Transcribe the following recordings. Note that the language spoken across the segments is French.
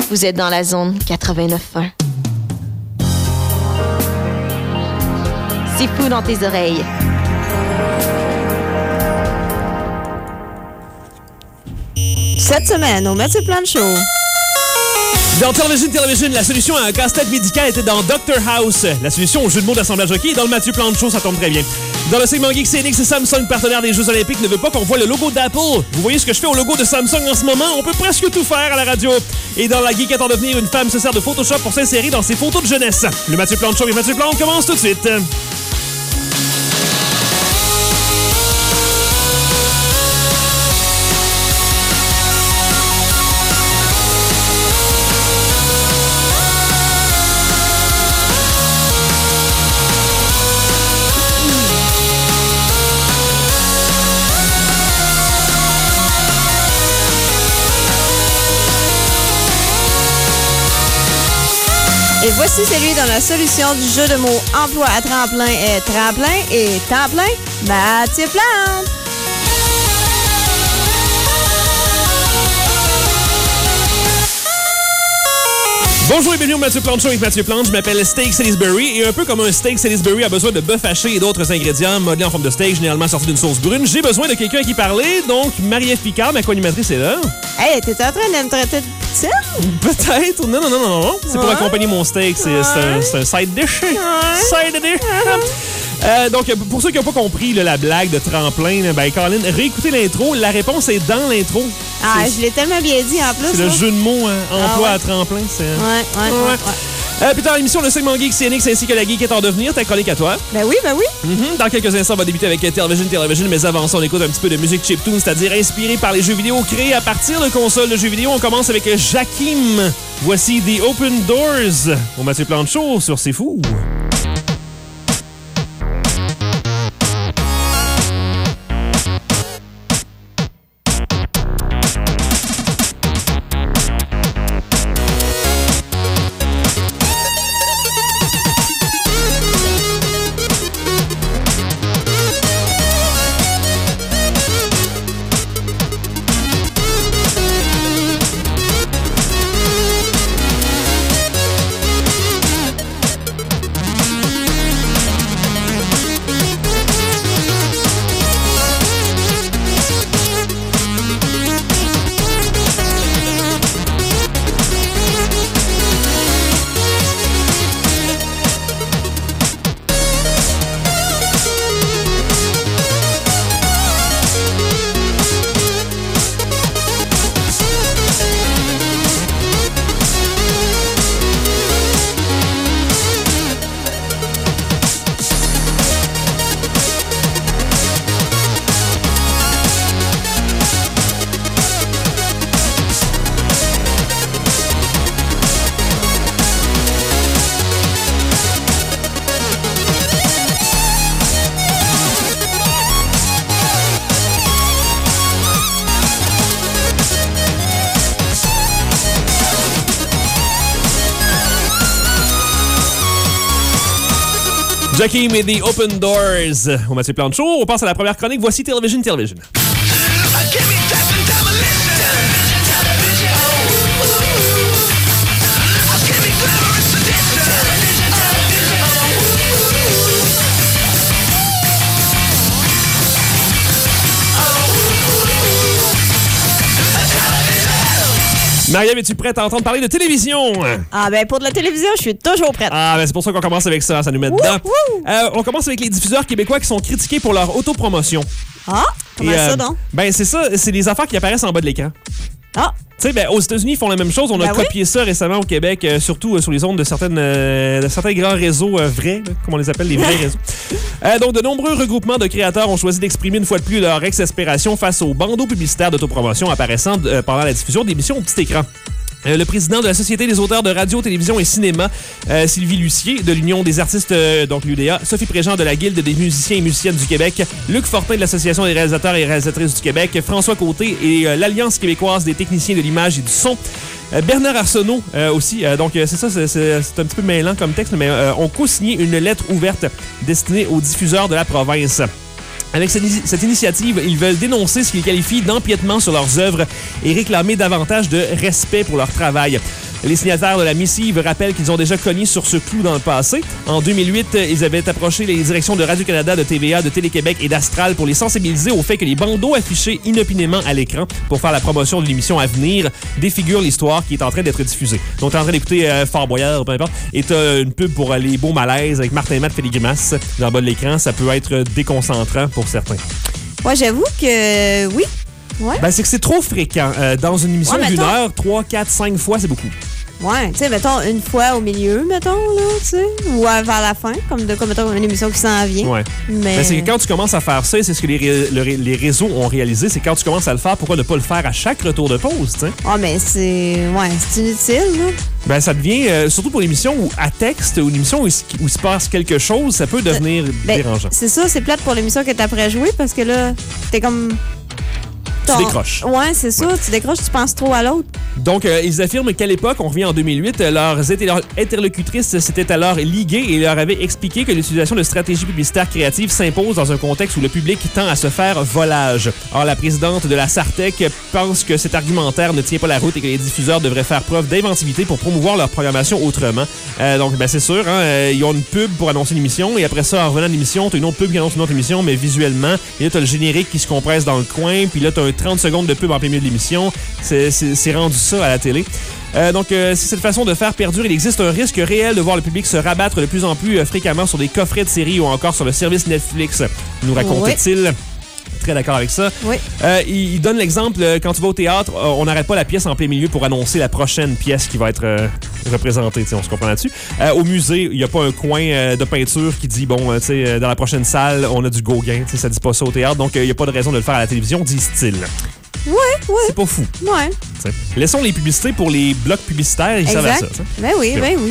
Vous êtes dans la zone 89.1. C'est fou dans tes oreilles. Cette semaine, au Mathieu Plante Show. Dans Television, la solution à un casse-tête médical était dans Dr House. La solution au jeu de mots d'assemblage hockey est dans le Mathieu Plante Show, ça tombe très bien. Dans le segment Geek CNX, Samsung, partenaire des Jeux Olympiques, ne veut pas qu'on voit le logo d'Apple. Vous voyez ce que je fais au logo de Samsung en ce moment? On peut presque tout faire à la radio. Et dans la Geekette en devenir, une femme se sert de Photoshop pour s'insérer dans ses photos de jeunesse. Le Mathieu Plante Show et Mathieu Plante commence tout de suite. Et voici celui dans la solution du jeu de mots emploi à tremplin et tremplin et temps plein, Mathieu Plante. Bonjour et bienvenue au Mathieu Plante Show avec Mathieu Plante. Je m'appelle Steak Salisbury et un peu comme un steak Salisbury a besoin de bœuf haché et d'autres ingrédients modelés en forme de steak, généralement sortis d'une sauce brune, j'ai besoin de quelqu'un à qui parler. Donc, Marie-Ève Picard, ma co-animatrice, est là. Hey, t'es en train de me traiter de poutine? Peut-être. Non. C'est pour accompagner mon steak. C'est un side dish. Side dish. Donc, pour ceux qui n'ont pas compris la blague de tremplin, ben, Caroline, réécoutez l'intro. La réponse est dans l'intro. Ah, je l'ai tellement bien dit en plus. C'est le jeu de mots, emploi à tremplin. Ouais. Puis dans l'émission, le segment Geek CNX ainsi que la Geekette en devenir, ta chronique à toi. Ben oui. Dans quelques instants, on va débuter avec Television, mais avant ça, on écoute un petit peu de musique chiptune, c'est-à-dire inspirée par les jeux vidéo créés à partir de consoles de jeux vidéo. On commence avec Jakim. Voici The Open Doors au Mathieu Plante Show sur C'est Fou. Jakim et The Open Doors au Mathieu Plante Show. On passe à la première chronique. Voici Television. Marie-Ève, es-tu prête à entendre parler de télévision? Ah, ben pour de la télévision, je suis toujours prête. Ah, ben c'est pour ça qu'on commence avec ça. Ça nous met dedans. On commence avec les diffuseurs québécois qui sont critiqués pour leur autopromotion. Ah, comment ça donc? Ben c'est ça, c'est des affaires qui apparaissent en bas de l'écran. Ah. Tu sais, ben, aux États-Unis, ils font la même chose. On a copié ça récemment au Québec, surtout sur les ondes de certains grands réseaux vrais, là, comme on les appelle, les vrais réseaux. Donc, de nombreux regroupements de créateurs ont choisi d'exprimer une fois de plus leur exaspération face aux bandeaux publicitaires d'autopromotion apparaissant pendant la diffusion d'émissions au petit écran. Le président de la Société des auteurs de radio, télévision et cinéma, Sylvie Lucier, de l'Union des artistes, donc l'UDA, Sophie Préjean de la Guilde des musiciens et musiciennes du Québec, Luc Fortin de l'Association des réalisateurs et réalisatrices du Québec, François Côté et l'Alliance québécoise des techniciens de l'image et du son, Bernard Arsenault aussi. Donc, c'est ça, c'est un petit peu mêlant comme texte, mais ont co-signé une lettre ouverte destinée aux diffuseurs de la province. Avec cette initiative, ils veulent dénoncer ce qu'ils qualifient d'empiètement sur leurs œuvres et réclamer davantage de respect pour leur travail. Les signataires de la missive rappellent qu'ils ont déjà cogné sur ce clou dans le passé. En 2008, ils avaient approché les directions de Radio-Canada, de TVA, de Télé-Québec et d'Astral pour les sensibiliser au fait que les bandeaux affichés inopinément à l'écran pour faire la promotion de l'émission à venir défigurent l'histoire qui est en train d'être diffusée. Donc, t'es en train d'écouter Fort Boyard, peu importe, et t'as une pub pour les beaux malaises avec Martin Matt fait des grimaces dans le bas de l'écran. Ça peut être déconcentrant pour certains. Ouais, j'avoue que oui. Ouais. Ben, c'est que c'est trop fréquent. Dans une émission d'une heure, 3, 4, 5 fois, c'est beaucoup. Ouais, tu sais, mettons, une fois au milieu, mettons, là, tu sais, ou vers la fin, comme mettons, une émission qui s'en vient. Ouais. Mais c'est que quand tu commences à faire ça, c'est ce que les réseaux ont réalisé, c'est quand tu commences à le faire, pourquoi ne pas le faire à chaque retour de pause, tu sais? Ah, mais c'est inutile, là. Ben, ça devient, surtout pour l'émission où à texte, ou une émission où il se passe quelque chose, ça peut devenir dérangeant. C'est ça, c'est plate pour l'émission que t'as après-joué, parce que là, t'es comme... Tu décroches. Ouais, c'est ça. Ouais. Tu décroches, tu penses trop à l'autre. Donc, ils affirment qu'à l'époque, on revient en 2008, leurs interlocutrices s'étaient alors liguées et leur avaient expliqué que l'utilisation de stratégies publicitaires créatives s'impose dans un contexte où le public tend à se faire volage. Or, la présidente de la Sartec pense que cet argumentaire ne tient pas la route et que les diffuseurs devraient faire preuve d'inventivité pour promouvoir leur programmation autrement. Donc, ben, c'est sûr, hein, ils ont une pub pour annoncer l'émission et après ça, en revenant de l'émission, t'as une autre pub qui annonce une autre émission, mais visuellement, et là, t'as le générique qui se compresse dans le coin, puis là, t'as un 30 secondes de pub en plein milieu de l'émission. C'est rendu ça à la télé. Donc, c'est cette façon de faire perdure. Il existe un risque réel de voir le public se rabattre de plus en plus fréquemment sur des coffrets de séries ou encore sur le service Netflix, nous racontait-il. Oui. Très d'accord avec ça. Oui. Il donne l'exemple, quand tu vas au théâtre, on n'arrête pas la pièce en plein milieu pour annoncer la prochaine pièce qui va être représentée. On se comprend là-dessus. Au musée, il n'y a pas un coin de peinture qui dit, bon, dans la prochaine salle, on a du Gauguin. Ça ne dit pas ça au théâtre, donc il n'y a pas de raison de le faire à la télévision, disent-ils. Ouais. C'est pas fou. Ouais. T'sais. Laissons les publicités pour les blocs publicitaires, ils savent à ça. T'sais. Ben oui.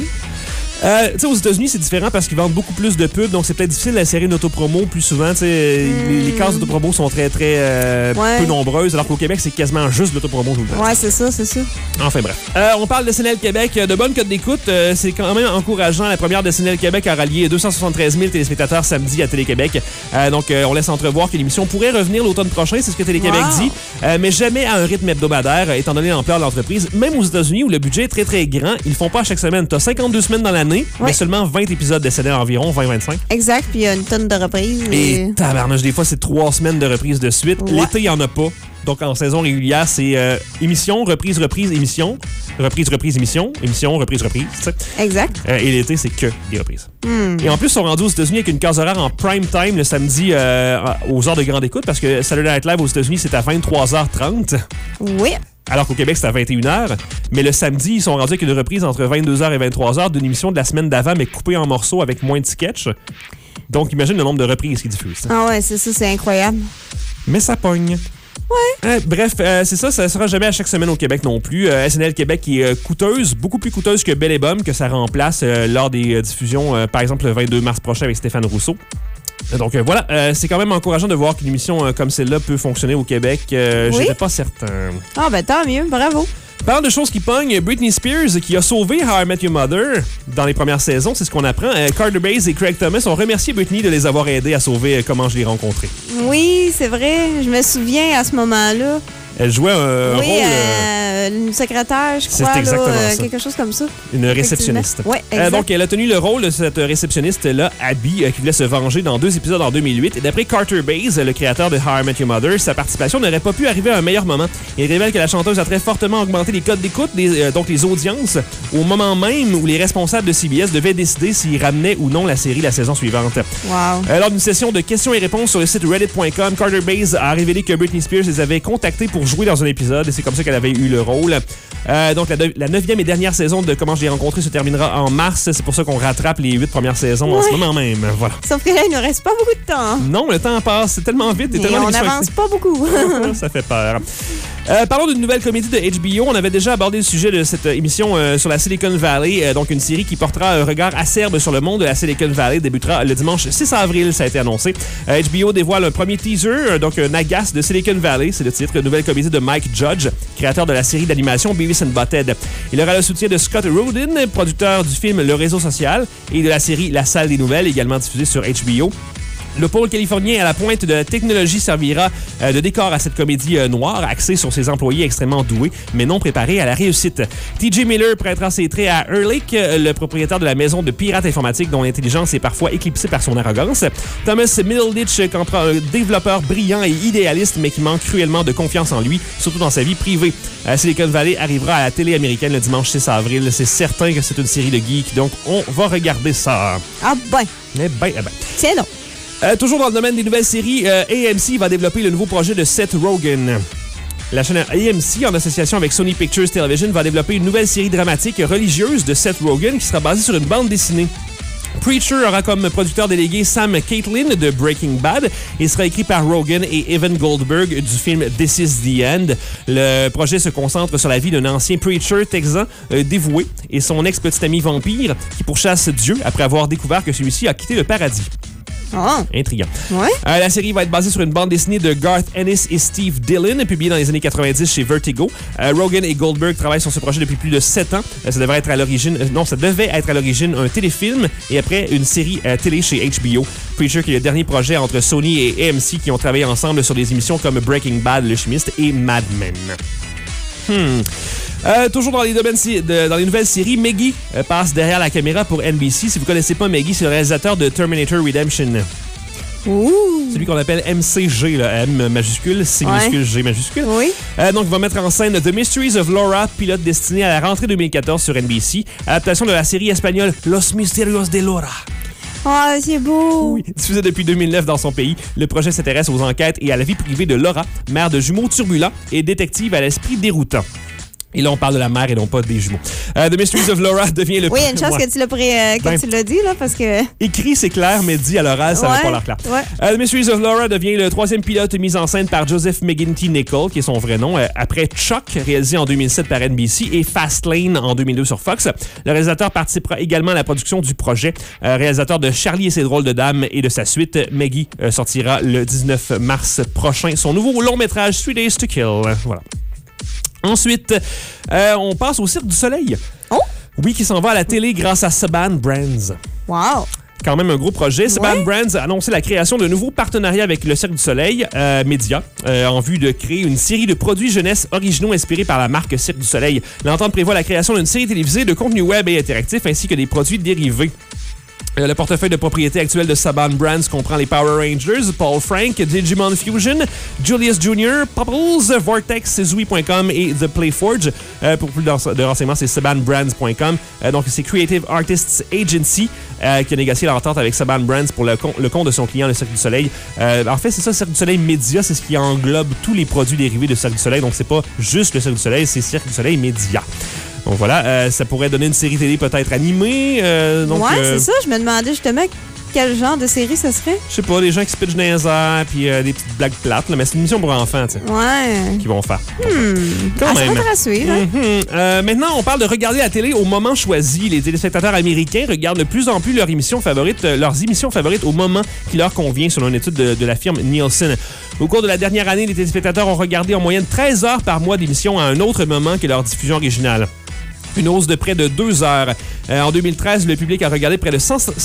Aux États-Unis, c'est différent parce qu'ils vendent beaucoup plus de pubs, donc c'est peut-être difficile d'insérer une autopromo plus souvent. Les cases d'autopromo sont très, très peu nombreuses, alors qu'au Québec, c'est quasiment juste l'autopromo tout le temps. Ouais, c'est ça. Enfin bref. On parle de SNL Québec. De bonnes cotes d'écoute, c'est quand même encourageant. La première de SNL Québec a rallié 273 000 téléspectateurs samedi à Télé-Québec. Donc, on laisse entrevoir que l'émission pourrait revenir l'automne prochain, c'est ce que Télé-Québec dit, mais jamais à un rythme hebdomadaire, étant donné l'ampleur de l'entreprise. Même aux États-Unis, où le budget est très, très grand, ils le font pas à chaque semaine. T'as 52 semaines dans l'année, mais seulement 20 épisodes de SNL environ, 20-25. Exact, puis il y a une tonne de reprises. Et tabarnage, des fois, c'est 3 semaines de reprises de suite. Ouais. L'été, il n'y en a pas. Donc, en saison régulière, c'est émission, reprise, émission, reprise, émission, reprise. T'sais. Exact. Et l'été, c'est que des reprises. Et en plus, ils sont rendus aux États-Unis avec une case horaire en prime time le samedi aux heures de grande écoute, parce que Saturday Night Live aux États-Unis, c'est à 23h30. Oui. Alors qu'au Québec, c'est à 21h. Mais le samedi, ils sont rendus avec une reprise entre 22h et 23h d'une émission de la semaine d'avant, mais coupée en morceaux avec moins de sketchs. Donc, imagine le nombre de reprises qu'ils diffusent. Ah ouais, c'est ça, c'est incroyable. Mais ça pogne. Ouais. Bref, c'est ça sera jamais à chaque semaine au Québec non plus. SNL Québec qui est coûteuse, beaucoup plus coûteuse que Belle et Bomme, que ça remplace lors des diffusions, par exemple le 22 mars prochain avec Stéphane Rousseau. Donc voilà, c'est quand même encourageant de voir qu'une émission comme celle-là peut fonctionner au Québec. J'étais pas certain. Ah ben tant mieux, bravo. Parle de choses qui pognent, Britney Spears qui a sauvé How I Met Your Mother dans les premières saisons, c'est ce qu'on apprend. Carter Bays et Craig Thomas ont remercié Britney de les avoir aidés à sauver Comment je l'ai rencontré. Oui, c'est vrai, je me souviens à ce moment-là. Elle jouait un rôle... une secrétaire, je crois, là, quelque chose comme ça. Une réceptionniste. Oui, exact. Donc, elle a tenu le rôle de cette réceptionniste-là, Abby, qui voulait se venger dans 2 épisodes en 2008. Et d'après Carter Bays, le créateur de How I Met Your Mother, sa participation n'aurait pas pu arriver à un meilleur moment. Il révèle que la chanteuse a très fortement augmenté les codes d'écoute, donc les audiences, au moment même où les responsables de CBS devaient décider s'ils ramenaient ou non la série la saison suivante. Wow. Lors d'une session de questions et réponses sur le site reddit.com, Carter Bays a révélé que Britney Spears les avait contactés pour jouer dans un épisode et c'est comme ça qu'elle avait eu le rôle. Donc, la 9e et dernière saison de Comment je l'ai rencontré se terminera en mars. C'est pour ça qu'on rattrape les 8 premières saisons en ce moment même. Voilà. Sauf que là, il ne reste pas beaucoup de temps. Non, le temps passe. C'est tellement vite. Et on n'avance pas beaucoup. Ça fait peur. Parlons d'une nouvelle comédie de HBO. On avait déjà abordé le sujet de cette émission sur la Silicon Valley. Donc, une série qui portera un regard acerbe sur le monde de la Silicon Valley débutera le dimanche 6 avril. Ça a été annoncé. HBO dévoile un premier teaser, donc un agace de Silicon Valley. C'est le titre. Une nouvelle comédie de Mike Judge, créateur de la série d'animation Beavis and Butthead. Il aura le soutien de Scott Rudin, producteur du film Le Réseau social, et de la série La Salle des Nouvelles, également diffusée sur HBO. Le pôle californien à la pointe de la technologie servira de décor à cette comédie noire, axée sur ses employés extrêmement doués, mais non préparés à la réussite. T.J. Miller prêtera ses traits à Ehrlich, le propriétaire de la maison de pirates informatiques dont l'intelligence est parfois éclipsée par son arrogance. Thomas Middleditch comprend un développeur brillant et idéaliste, mais qui manque cruellement de confiance en lui, surtout dans sa vie privée. Silicon Valley arrivera à la télé américaine le dimanche 6 avril. C'est certain que c'est une série de geeks, donc on va regarder ça. Ah ben. Eh ben. Tiens donc. Toujours dans le domaine des nouvelles séries, AMC va développer le nouveau projet de Seth Rogen. La chaîne AMC, en association avec Sony Pictures Television, va développer une nouvelle série dramatique religieuse de Seth Rogen qui sera basée sur une bande dessinée. Preacher aura comme producteur délégué Sam Caitlin de Breaking Bad et sera écrit par Rogen et Evan Goldberg du film This Is the End. Le projet se concentre sur la vie d'un ancien preacher texan dévoué et son ex-petit ami vampire qui pourchasse Dieu après avoir découvert que celui-ci a quitté le paradis. Oh. Intriguant. Ouais. La série va être basée sur une bande dessinée de Garth Ennis et Steve Dillon, publiée dans les années 90 chez Vertigo. Rogen et Goldberg travaillent sur ce projet depuis plus de 7 ans. Ça devait être à l'origine un téléfilm et après une série télé chez HBO. Preacher, qui est le dernier projet entre Sony et AMC qui ont travaillé ensemble sur des émissions comme Breaking Bad, Le Chimiste et Mad Men. Toujours dans les nouvelles séries, Maggie passe derrière la caméra pour NBC. Si vous ne connaissez pas Maggie, c'est le réalisateur de Terminator Redemption. Ouh. Celui qu'on appelle MCG, là, M majuscule, C minuscule, G majuscule. Oui. Donc, il va mettre en scène The Mysteries of Laura, pilote destiné à la rentrée 2014 sur NBC. Adaptation de la série espagnole Los Misterios de Laura. Ah, c'est beau! Oui, diffusé depuis 2009 dans son pays, le projet s'intéresse aux enquêtes et à la vie privée de Laura, mère de jumeaux turbulents et détective à l'esprit déroutant. Et là, on parle de la mère et non pas des jumeaux. The Mysteries of Laura devient le... Oui, il y a une chance que tu l'as dit, là, parce que... Écrit, c'est clair, mais dit à l'oral, ça n'a pas l'air clair. Ouais. The Mysteries of Laura devient le 3e pilote mis en scène par Joseph McGinty Nichol, qui est son vrai nom, après Chuck, réalisé en 2007 par NBC, et Fastlane en 2002 sur Fox. Le réalisateur participera également à la production du projet. Réalisateur de Charlie et ses drôles de dames et de sa suite, Maggie sortira le 19 mars prochain son nouveau long-métrage 3 Days to Kill. Voilà. Ensuite, on passe au Cirque du Soleil. Oh! Oui, qui s'en va à la télé grâce à Saban Brands. Wow! Quand même un gros projet. Saban Brands a annoncé la création d'un nouveau partenariat avec le Cirque du Soleil Média en vue de créer une série de produits jeunesse originaux inspirés par la marque Cirque du Soleil. L'entente prévoit la création d'une série télévisée de contenu web et interactif ainsi que des produits dérivés. Le portefeuille de propriété actuel de Saban Brands comprend les Power Rangers, Paul Frank, Digimon Fusion, Julius Jr., Pubbles, Vortex, Zooey.com et The Playforge. Pour plus de renseignements, c'est sabanbrands.com. Donc, c'est Creative Artists Agency qui a négocié l'entente avec Saban Brands pour le compte de son client, le Cirque du Soleil. En fait, c'est ça, Cirque du Soleil Média, c'est ce qui englobe tous les produits dérivés de Cirque du Soleil. Donc, c'est pas juste le Cirque du Soleil, c'est Cirque du Soleil Média. Donc voilà, ça pourrait donner une série télé peut-être animée. C'est ça. Je me demandais justement quel genre de série ce serait. Je sais pas, des gens qui se pitchent dans les airs puis des petites blagues plates. Là, mais c'est une émission pour enfants, tu sais. Ouais. Qui vont faire. Quand même. Ça va être à suivre. Maintenant, on parle de regarder la télé au moment choisi. Les téléspectateurs américains regardent de plus en plus leurs émissions favorites au moment qui leur convient, selon une étude de la firme Nielsen. Au cours de la dernière année, les téléspectateurs ont regardé en moyenne 13 heures par mois d'émissions à un autre moment que leur diffusion originale. Une hausse de près de 2 heures. En 2013, le public a regardé près de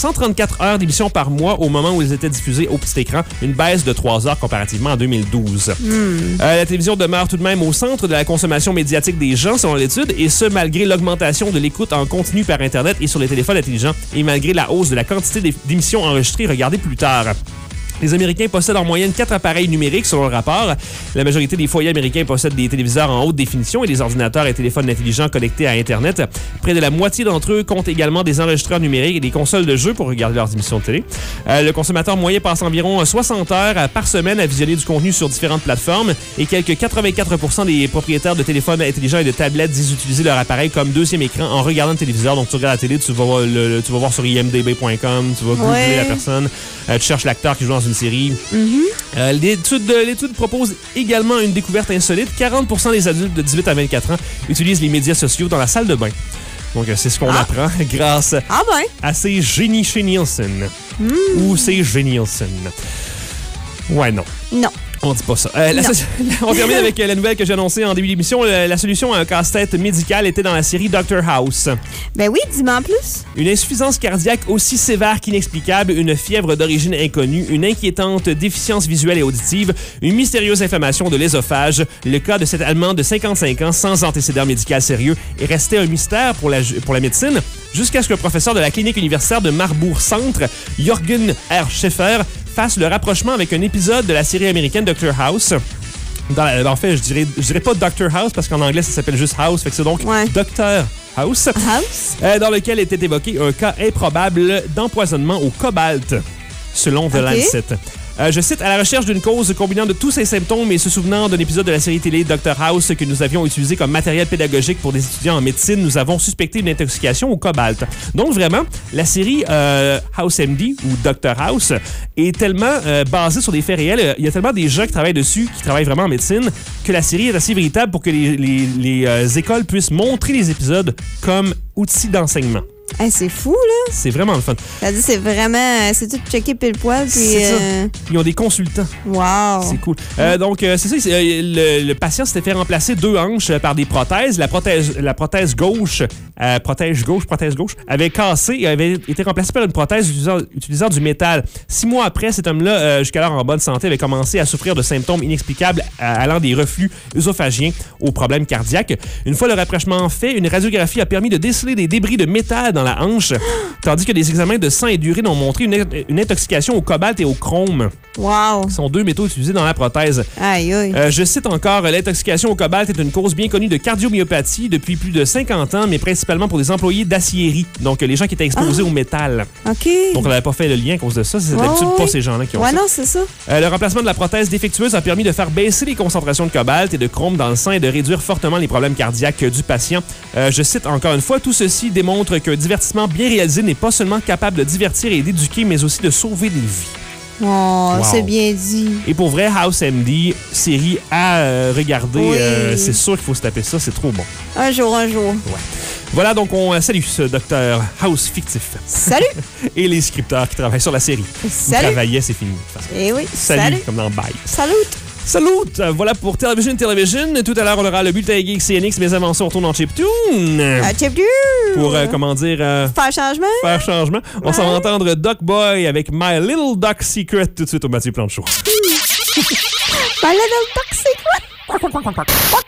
134 heures d'émissions par mois au moment où ils étaient diffusés au petit écran, une baisse de 3 heures comparativement en 2012. La télévision demeure tout de même au centre de la consommation médiatique des gens, selon l'étude, et ce, malgré l'augmentation de l'écoute en continu par Internet et sur les téléphones intelligents, et malgré la hausse de la quantité d'émissions enregistrées et regardées plus tard. Les Américains possèdent en moyenne 4 appareils numériques, selon le rapport. La majorité des foyers américains possèdent des téléviseurs en haute définition et des ordinateurs et téléphones intelligents connectés à Internet. Près de la moitié d'entre eux comptent également des enregistreurs numériques et des consoles de jeux pour regarder leurs émissions de télé. Le consommateur moyen passe environ 60 heures par semaine à visionner du contenu sur différentes plateformes et quelques 84% des propriétaires de téléphones intelligents et de tablettes disent utiliser leur appareil comme deuxième écran en regardant le téléviseur. Donc, tu regardes la télé, tu vas voir sur imdb.com, tu vas googler la personne, tu cherches l'acteur qui joue dans une série. L'étude propose également une découverte insolite. 40% des adultes de 18 à 24 ans utilisent les médias sociaux dans la salle de bain. Donc, c'est ce qu'on apprend grâce à ces génies chez Nielsen. Ou ces génies Nielsen. Ouais, non. Non. On dit pas ça. On termine avec la nouvelle que j'ai annoncée en début d'émission. La solution à un casse-tête médical était dans la série Dr House. Ben oui, dis-moi en plus. Une insuffisance cardiaque aussi sévère qu'inexplicable, une fièvre d'origine inconnue, une inquiétante déficience visuelle et auditive, une mystérieuse inflammation de l'œsophage. Le cas de cet Allemand de 55 ans sans antécédent médical sérieux est resté un mystère pour la médecine jusqu'à ce que le professeur de la clinique universitaire de Marbourg Centre, Jürgen R. Schaeffer, fasse le rapprochement avec un épisode de la série américaine Dr House. En fait, je dirais pas Dr House parce qu'en anglais, ça s'appelle juste House. Fait que c'est donc Dr House. Dans lequel était évoqué un cas improbable d'empoisonnement au cobalt, selon The Lancet. Je cite, à la recherche d'une cause combinant de tous ces symptômes et se souvenant d'un épisode de la série télé Dr House que nous avions utilisé comme matériel pédagogique pour des étudiants en médecine, nous avons suspecté une intoxication au cobalt. Donc vraiment, la série House MD ou Dr House est tellement basée sur des faits réels, il y a tellement des gens qui travaillent dessus, qui travaillent vraiment en médecine, que la série est assez véritable pour que les écoles puissent montrer les épisodes comme outils d'enseignement. Hey, c'est fou, là. C'est vraiment le fun. C'est vraiment... C'est tout checké pile poil. C'est ça. Ils ont des consultants. Wow. C'est cool. Donc, c'est ça. Le patient s'était fait remplacer 2 hanches par des prothèses. La prothèse gauche, prothèse gauche, avait cassé et avait été remplacée par une prothèse utilisant du métal. 6 mois après, cet homme-là, jusqu'alors en bonne santé, avait commencé à souffrir de symptômes inexplicables allant des reflux œsophagiens aux problèmes cardiaques. Une fois le rapprochement fait, une radiographie a permis de déceler des débris de métal dans la hanche, tandis que des examens de sang et d'urine ont montré une intoxication au cobalt et au chrome. Wow! Ce sont 2 métaux utilisés dans la prothèse. Aïe, aïe. Je cite encore, l'intoxication au cobalt est une cause bien connue de cardiomyopathie depuis plus de 50 ans, mais principalement pour des employés d'aciérie, donc les gens qui étaient exposés au métal. OK. Donc on n'avait pas fait le lien à cause de ça, c'est d'habitude pas ces gens-là qui ont ça. Non, c'est ça. Le remplacement de la prothèse défectueuse a permis de faire baisser les concentrations de cobalt et de chrome dans le sang et de réduire fortement les problèmes cardiaques du patient. Je cite encore une fois, tout ceci démontre qu'un divertissement bien réalisé n'est pas seulement capable de divertir et d'éduquer, mais aussi de sauver des vies. Oh, wow. C'est bien dit. Et pour vrai, House MD, série à regarder, c'est sûr qu'il faut se taper ça, c'est trop bon. Un jour. Ouais. Voilà, donc on salue ce docteur House fictif. Salut! Et les scripteurs qui travaillent sur la série. Salut! Ils travaillaient, c'est fini. De toute façon. Eh oui, salut! Comme dans Bye. Salut! Voilà pour Television. Tout à l'heure, on aura le bulletin geek CNX, mais avant ça, on retourne en Chiptune. Chiptune! Pour, faire changement. On s'en va entendre Duck Boy avec My Little Duck Secret tout de suite au Mathieu Plante Show. My Little Duck Secret!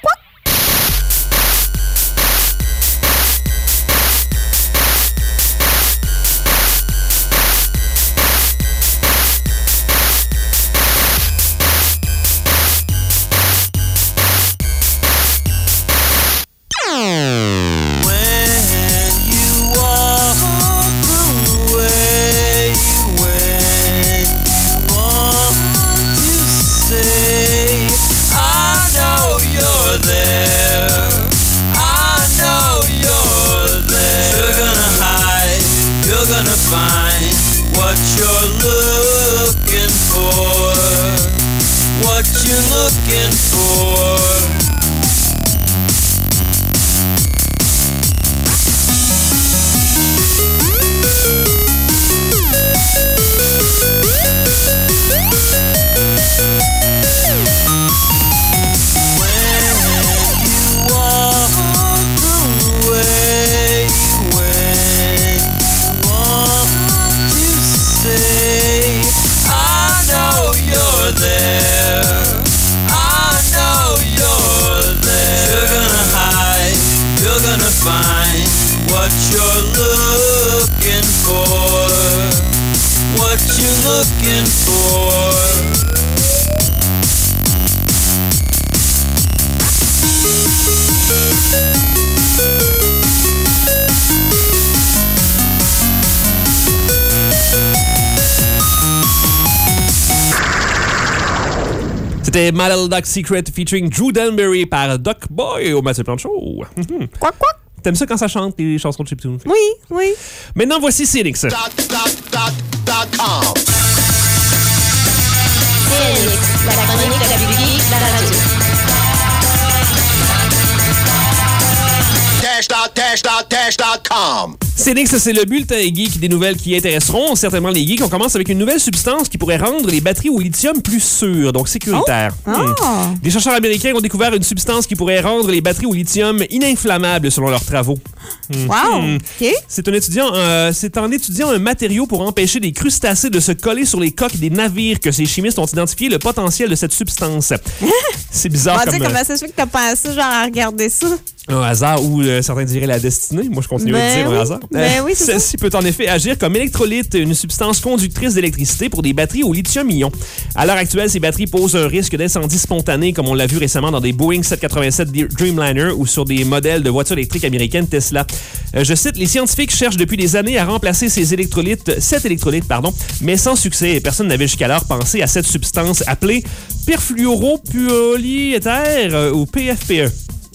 C'était My Little Duck Secret featuring Drew Danbury par Duck Boy au Mathieu Plante Show. Quoi? T'aimes ça quand ça chante les chansons de chiptune? Oui. Maintenant, voici CNX. CNX, la chronique de la Biblique, la radio. Cashed out. dash.com. C'est Nick, c'est le bulletin geek des nouvelles qui intéresseront certainement les geeks. On commence avec une nouvelle substance qui pourrait rendre les batteries au lithium plus sûres, donc sécuritaires. Des chercheurs américains ont découvert une substance qui pourrait rendre les batteries au lithium ininflammables selon leurs travaux. Wow! OK. C'est en étudiant un matériau pour empêcher des crustacés de se coller sur les coques des navires que ces chimistes ont identifié le potentiel de cette substance. C'est bizarre On va comme... dire comment ça se fait que t'as pensé genre à regarder ça? Un hasard ou certains diraient la destinée. Moi, je continue à dire un hasard. Oui, c'est Celle-ci peut en effet agir comme électrolyte, une substance conductrice d'électricité pour des batteries au lithium-ion. À l'heure actuelle, ces batteries posent un risque d'incendie spontané, comme on l'a vu récemment dans des Boeing 787 Dreamliner ou sur des modèles de voitures électriques américaines Tesla. Je cite, les scientifiques cherchent depuis des années à remplacer cet électrolyte, mais sans succès. Personne n'avait jusqu'alors pensé à cette substance appelée perfluoropolyéther ou PFPE.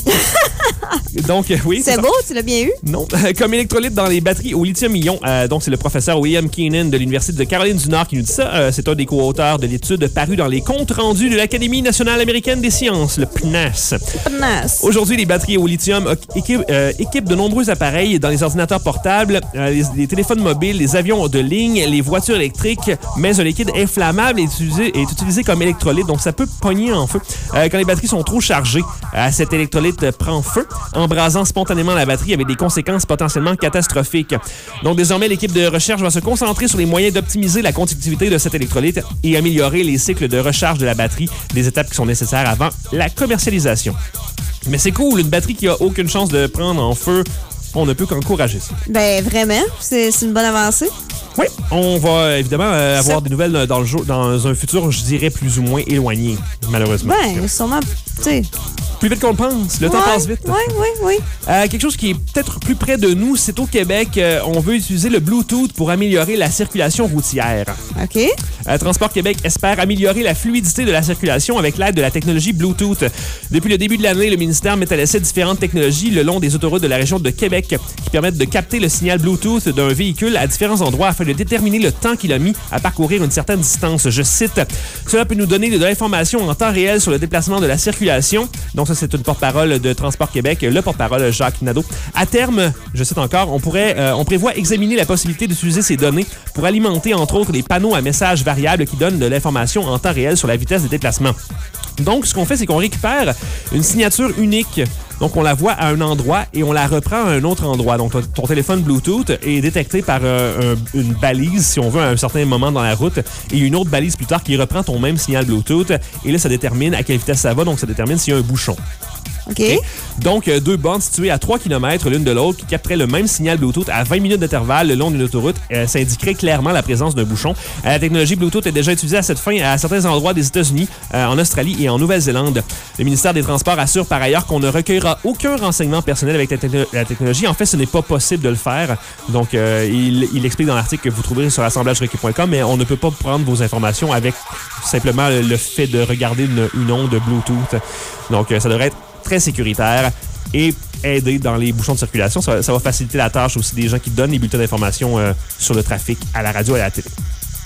Donc, oui. C'est beau, tu l'as bien eu? Non. Comme électrolyte dans les batteries au lithium-ion. Donc, c'est le professeur William Keenan de l'Université de Caroline du Nord qui nous dit ça. C'est un des co-auteurs de l'étude parue dans les comptes rendus de l'Académie nationale américaine des sciences, le PNAS. Aujourd'hui, les batteries au lithium équipent de nombreux appareils dans les ordinateurs portables, les téléphones mobiles, les avions de ligne, les voitures électriques, mais un liquide inflammable est utilisé comme électrolyte, donc ça peut pogner en feu. Quand les batteries sont trop chargées, cet électrolyte prend feu, embrasant spontanément la batterie avec des conséquences potentiellement catastrophiques. Donc désormais, l'équipe de recherche va se concentrer sur les moyens d'optimiser la conductivité de cet électrolyte et améliorer les cycles de recharge de la batterie, des étapes qui sont nécessaires avant la commercialisation. Mais c'est cool, une batterie qui a aucune chance de prendre en feu, on ne peut qu'encourager ça. Ben vraiment, c'est une bonne avancée. Oui, on va évidemment avoir des nouvelles dans un futur, je dirais, plus ou moins éloigné, malheureusement. Ben, sûrement, tu sais... Plus vite qu'on le pense. Le temps passe vite. Oui. Quelque chose qui est peut-être plus près de nous, c'est au Québec. On veut utiliser le Bluetooth pour améliorer la circulation routière. OK. Transport Québec espère améliorer la fluidité de la circulation avec l'aide de la technologie Bluetooth. Depuis le début de l'année, le ministère met à l'essai différentes technologies le long des autoroutes de la région de Québec qui permettent de capter le signal Bluetooth d'un véhicule à différents endroits afin de déterminer le temps qu'il a mis à parcourir une certaine distance. Je cite, « Cela peut nous donner de l'information en temps réel sur le déplacement de la circulation. » Donc ça, c'est une porte-parole de Transport Québec, le porte-parole Jacques Nadeau. À terme, je cite encore, on prévoit examiner la possibilité d'utiliser ces données pour alimenter, entre autres, les panneaux à messages variables qui donnent de l'information en temps réel sur la vitesse des déplacements. Donc, ce qu'on fait, c'est qu'on récupère une signature unique. Donc, on la voit à un endroit et on la reprend à un autre endroit. Donc, ton téléphone Bluetooth est détecté par une balise, si on veut, à un certain moment dans la route, et une autre balise plus tard qui reprend ton même signal Bluetooth. Et là, ça détermine à quelle vitesse ça va. Donc, ça détermine s'il y a un bouchon. OK. Donc, deux bornes situées à 3 km l'une de l'autre qui capteraient le même signal Bluetooth à 20 minutes d'intervalle le long d'une autoroute. Ça indiquerait clairement la présence d'un bouchon. La technologie Bluetooth est déjà utilisée à cette fin à certains endroits des États-Unis, en Australie et en Nouvelle-Zélande. Le ministère des Transports assure par ailleurs qu'on ne recueillera aucun renseignement personnel avec la technologie. En fait, ce n'est pas possible de le faire. Donc, il explique dans l'article que vous trouverez sur assemblagerequis.com, mais on ne peut pas prendre vos informations avec simplement le fait de regarder une onde Bluetooth. Donc, ça devrait être très sécuritaire et aider dans les bouchons de circulation. Ça va faciliter la tâche aussi des gens qui donnent les bulletins d'information sur le trafic à la radio et à la télé.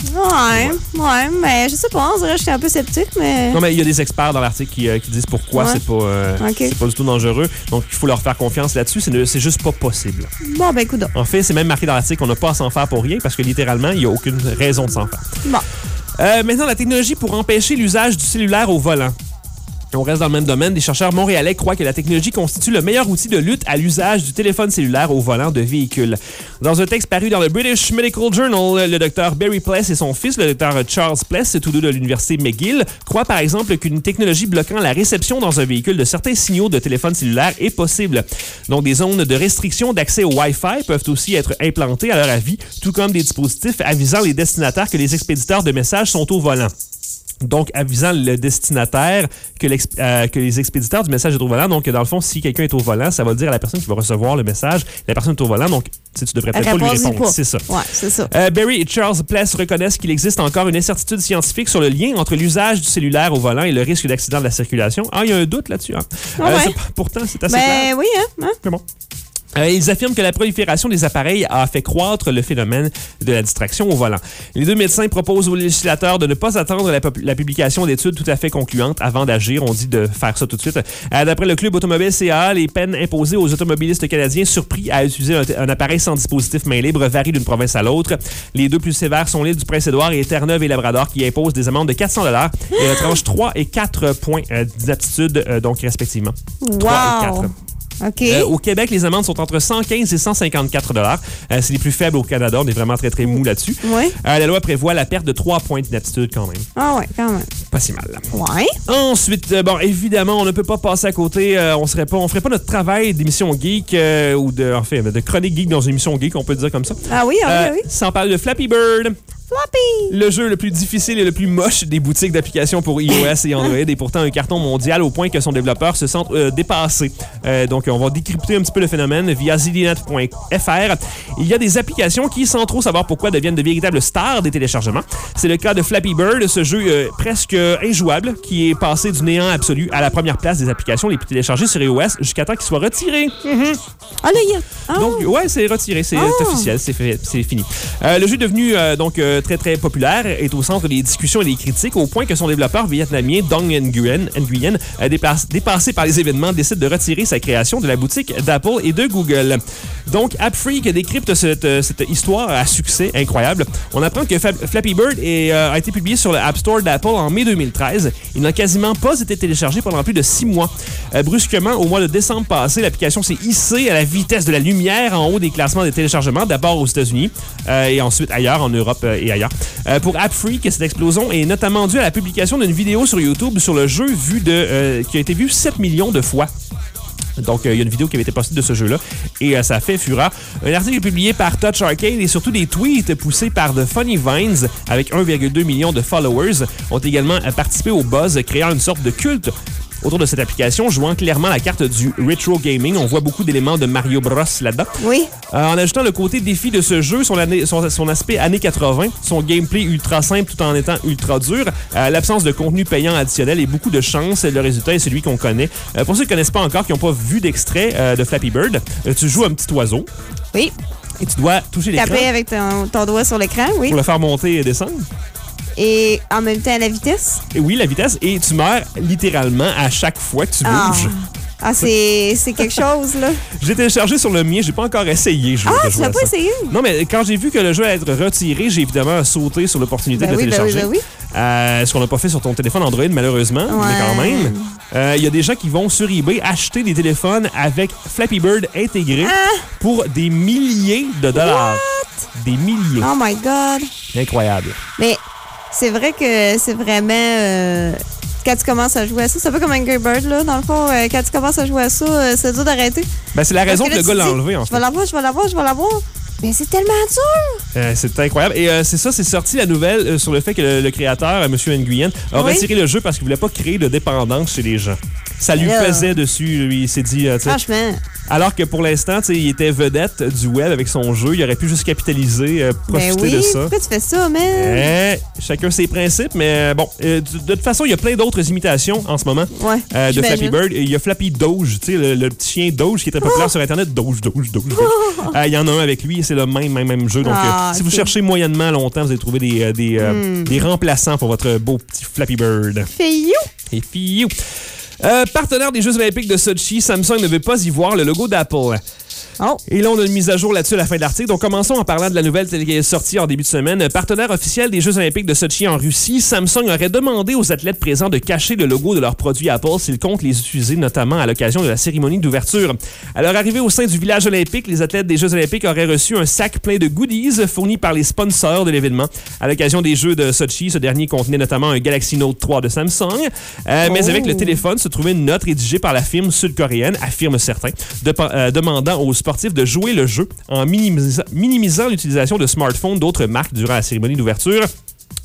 Ouais, mais je sais pas, on dirait que j'étais un peu sceptique, mais... Non, mais il y a des experts dans l'article qui disent pourquoi c'est pas du tout dangereux. Donc, il faut leur faire confiance là-dessus. C'est juste pas possible. Bon, ben écoute. En fait, c'est même marqué dans l'article qu'on n'a pas à s'en faire pour rien parce que littéralement, il n'y a aucune raison de s'en faire. Bon. Maintenant, la technologie pour empêcher l'usage du cellulaire au volant. On reste dans le même domaine. Des chercheurs montréalais croient que la technologie constitue le meilleur outil de lutte à l'usage du téléphone cellulaire au volant de véhicules. Dans un texte paru dans le British Medical Journal, le docteur Barry Pless et son fils, le docteur Charles Pless, tous deux de l'université McGill, croient par exemple qu'une technologie bloquant la réception dans un véhicule de certains signaux de téléphone cellulaire est possible. Donc, des zones de restriction d'accès au Wi-Fi peuvent aussi être implantées à leur avis, tout comme des dispositifs avisant les destinataires que les expéditeurs de messages sont au volant. Donc, avisant le destinataire que les expéditeurs du message est au volant. Donc, dans le fond, si quelqu'un est au volant, ça va dire à la personne qui va recevoir le message, la personne est au volant, donc tu devrais peut-être pas lui répondre. C'est ça. Ouais, c'est ça. Barry et Charles Pless reconnaissent qu'il existe encore une incertitude scientifique sur le lien entre l'usage du cellulaire au volant et le risque d'accident de la circulation. Ah, il y a un doute là-dessus. Hein? Ouais. Pourtant, c'est assez clair. Ben oui, hein? C'est bon. Ils affirment que la prolifération des appareils a fait croître le phénomène de la distraction au volant. Les deux médecins proposent aux législateurs de ne pas attendre la publication d'études tout à fait concluantes avant d'agir. On dit de faire ça tout de suite. D'après le club automobile CAA, les peines imposées aux automobilistes canadiens surpris à utiliser un appareil sans dispositif main libre varient d'une province à l'autre. Les deux plus sévères sont l'île du Prince-Édouard et Terre-Neuve et Labrador qui imposent des amendes de 400 $ et tranchent 3 et 4 points d'inaptitude, donc respectivement. Wow! 3 et 4. Okay. Au Québec, les amendes sont entre 115 et 154 $. C'est les plus faibles au Canada. On est vraiment très, très mou là-dessus. Ouais. La loi prévoit la perte de 3 points d'inaptitude quand même. Ah ouais, quand même. Pas si mal. Ouais. Ensuite, bon, évidemment, on ne peut pas passer à côté. On ferait pas notre travail d'émission geek ou de chronique geek dans une émission geek, on peut le dire comme ça. Ah oui, oui. Sans parler de Flappy Bird. Floppy! Le jeu le plus difficile et le plus moche des boutiques d'applications pour iOS et Android est pourtant un carton mondial au point que son développeur se sent dépassé. Donc, on va décrypter un petit peu le phénomène via zdnet.fr. Il y a des applications qui, sans trop savoir pourquoi, deviennent de véritables stars des téléchargements. C'est le cas de Flappy Bird, ce jeu presque injouable qui est passé du néant absolu à la première place des applications les plus téléchargées sur iOS jusqu'à temps qu'il soit retiré. Ah là, il y a... Donc, ouais, c'est retiré, c'est officiel, c'est fini. Le jeu est devenu très, très populaire, est au centre des discussions et des critiques, au point que son développeur vietnamien Dong Nguyen, dépassé par les événements, décide de retirer sa création de la boutique d'Apple et de Google. Donc, AppFreak décrypte cette histoire à succès incroyable. On apprend que Flappy Bird a été publié sur le App Store d'Apple en mai 2013. Il n'a quasiment pas été téléchargé pendant plus de 6 mois. Brusquement, au mois de décembre passé, l'application s'est hissée à la vitesse de la lumière en haut des classements des téléchargements, d'abord aux États-Unis et ensuite ailleurs, en Europe et ailleurs. Pour AppFreak, cette explosion est notamment due à la publication d'une vidéo sur YouTube sur le jeu qui a été vue 7 millions de fois. Donc, il y a une vidéo qui avait été postée de ce jeu-là et ça a fait fureur. Un article publié par Touch Arcade et surtout des tweets poussés par The Funny Vines avec 1,2 million de followers ont également participé au buzz, créant une sorte de culte autour de cette application, jouant clairement la carte du retro gaming. On voit beaucoup d'éléments de Mario Bros là-dedans. Oui. En ajoutant le côté défi de ce jeu, son aspect années 80, son gameplay ultra simple tout en étant ultra dur, l'absence de contenu payant additionnel et beaucoup de chance, le résultat est celui qu'on connaît. Pour ceux qui ne connaissent pas encore, qui n'ont pas vu d'extrait de Flappy Bird, tu joues un petit oiseau. Oui. Et tu dois toucher l'écran. Taper avec ton doigt sur l'écran, oui. Pour le faire monter et descendre. Et en même temps, la vitesse? Oui, la vitesse. Et tu meurs littéralement à chaque fois que tu bouges. Ah, c'est quelque chose, là. J'ai téléchargé sur le mien, j'ai pas encore essayé. Tu l'as pas essayé? Non, mais quand j'ai vu que le jeu allait être retiré, j'ai évidemment sauté sur l'opportunité de le télécharger. Oui. Ce qu'on n'a pas fait sur ton téléphone Android, malheureusement, mais quand même. Il y a des gens qui vont sur eBay acheter des téléphones avec Flappy Bird intégré pour des milliers de dollars. What? Des milliers. Oh my God. Incroyable. Mais c'est vrai que c'est vraiment... quand tu commences à jouer à ça, c'est un peu comme Angry Bird, là. Dans le fond, quand tu commences à jouer à ça, c'est dur d'arrêter. Ben, c'est la raison que le gars l'a enlevé, en fait. Je vais l'avoir. Mais c'est tellement dur! C'est incroyable. Et c'est sorti la nouvelle sur le fait que le créateur, M. Nguyen, a retiré le jeu parce qu'il voulait pas créer de dépendance chez les gens. Ça lui pesait dessus. Lui, il s'est dit... Franchement... Alors que pour l'instant, il était vedette du web avec son jeu. Il aurait pu juste capitaliser, profiter de ça. Pourquoi tu fais ça, man? Chacun ses principes, mais bon. De toute façon, il y a plein d'autres imitations en ce moment de Flappy Bird. Il y a Flappy Doge, le petit chien Doge qui est très populaire sur Internet. Doge. Il y en a un avec lui et c'est le même jeu. Donc, si vous cherchez moyennement longtemps, vous allez trouver des remplaçants pour votre beau petit Flappy Bird. Fiou! Partenaire des Jeux olympiques de Sochi, Samsung ne veut pas y voir le logo d'Apple. Oh. Et là, on a une mise à jour là-dessus à la fin de l'article. Donc, commençons en parlant de la nouvelle qui est sortie en début de semaine. Partenaire officiel des Jeux olympiques de Sochi en Russie, Samsung aurait demandé aux athlètes présents de cacher le logo de leurs produits Apple s'ils comptent les utiliser, notamment à l'occasion de la cérémonie d'ouverture. À leur arrivée au sein du village olympique, les athlètes des Jeux olympiques auraient reçu un sac plein de goodies fournis par les sponsors de l'événement. À l'occasion des Jeux de Sochi, ce dernier contenait notamment un Galaxy Note 3 de Samsung. Mais avec le téléphone se trouvait une note rédigée par la firme sud-coréenne, affirment certains, demandant aux sportifs de jouer le jeu en minimisant l'utilisation de smartphones d'autres marques durant la cérémonie d'ouverture.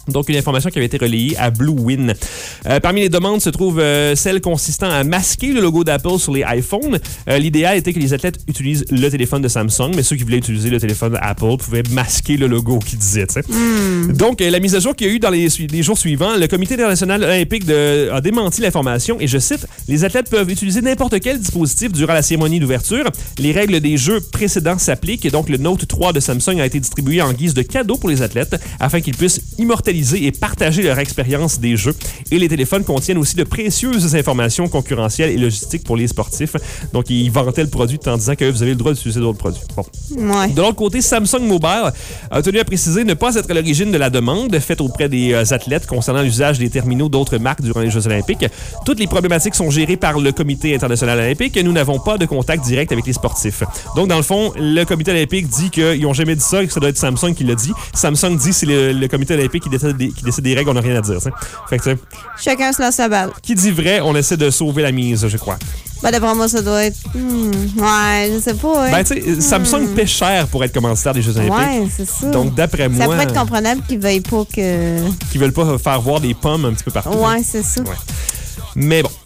Donc, une information qui avait été relayée à Blue Win. Parmi les demandes se trouve celle consistant à masquer le logo d'Apple sur les iPhones. L'idéal était que les athlètes utilisent le téléphone de Samsung, mais ceux qui voulaient utiliser le téléphone Apple pouvaient masquer le logo qui disait. Donc, la mise à jour qu'il y a eu dans les jours suivants, le Comité international olympique a démenti l'information et je cite, « Les athlètes peuvent utiliser n'importe quel dispositif durant la cérémonie d'ouverture. Les règles des jeux précédents s'appliquent et donc le Note 3 de Samsung a été distribué en guise de cadeau pour les athlètes afin qu'ils puissent immortaliser et partager leur expérience des jeux. Et les téléphones contiennent aussi de précieuses informations concurrentielles et logistiques pour les sportifs. Donc, ils vantaient le produit en disant que vous avez le droit d'utiliser d'autres produits. Bon. Ouais. De l'autre côté, Samsung Mobile a tenu à préciser ne pas être à l'origine de la demande faite auprès des athlètes concernant l'usage des terminaux d'autres marques durant les Jeux olympiques. Toutes les problématiques sont gérées par le Comité international olympique et nous n'avons pas de contact direct avec les sportifs. Donc, dans le fond, le Comité olympique dit qu'ils n'ont jamais dit ça et que ça doit être Samsung qui l'a dit. Samsung dit que c'est le Comité olympique qui décide des règles, on n'a rien à dire. Fait que, chacun se lance la balle. Qui dit vrai, on essaie de sauver la mise, je crois. Ben, d'après moi, ça doit être... ouais, je sais pas. Hein. Ben, tu sais, Samsung paie cher pour être commanditaire des Jeux olympiques. Ouais, c'est ça. Donc, d'après moi... Ça pourrait être comprenable qu'ils veuillent pas que... Qu'ils veulent pas faire voir des pommes un petit peu partout. Ouais, c'est ça. Ouais. Mais bon,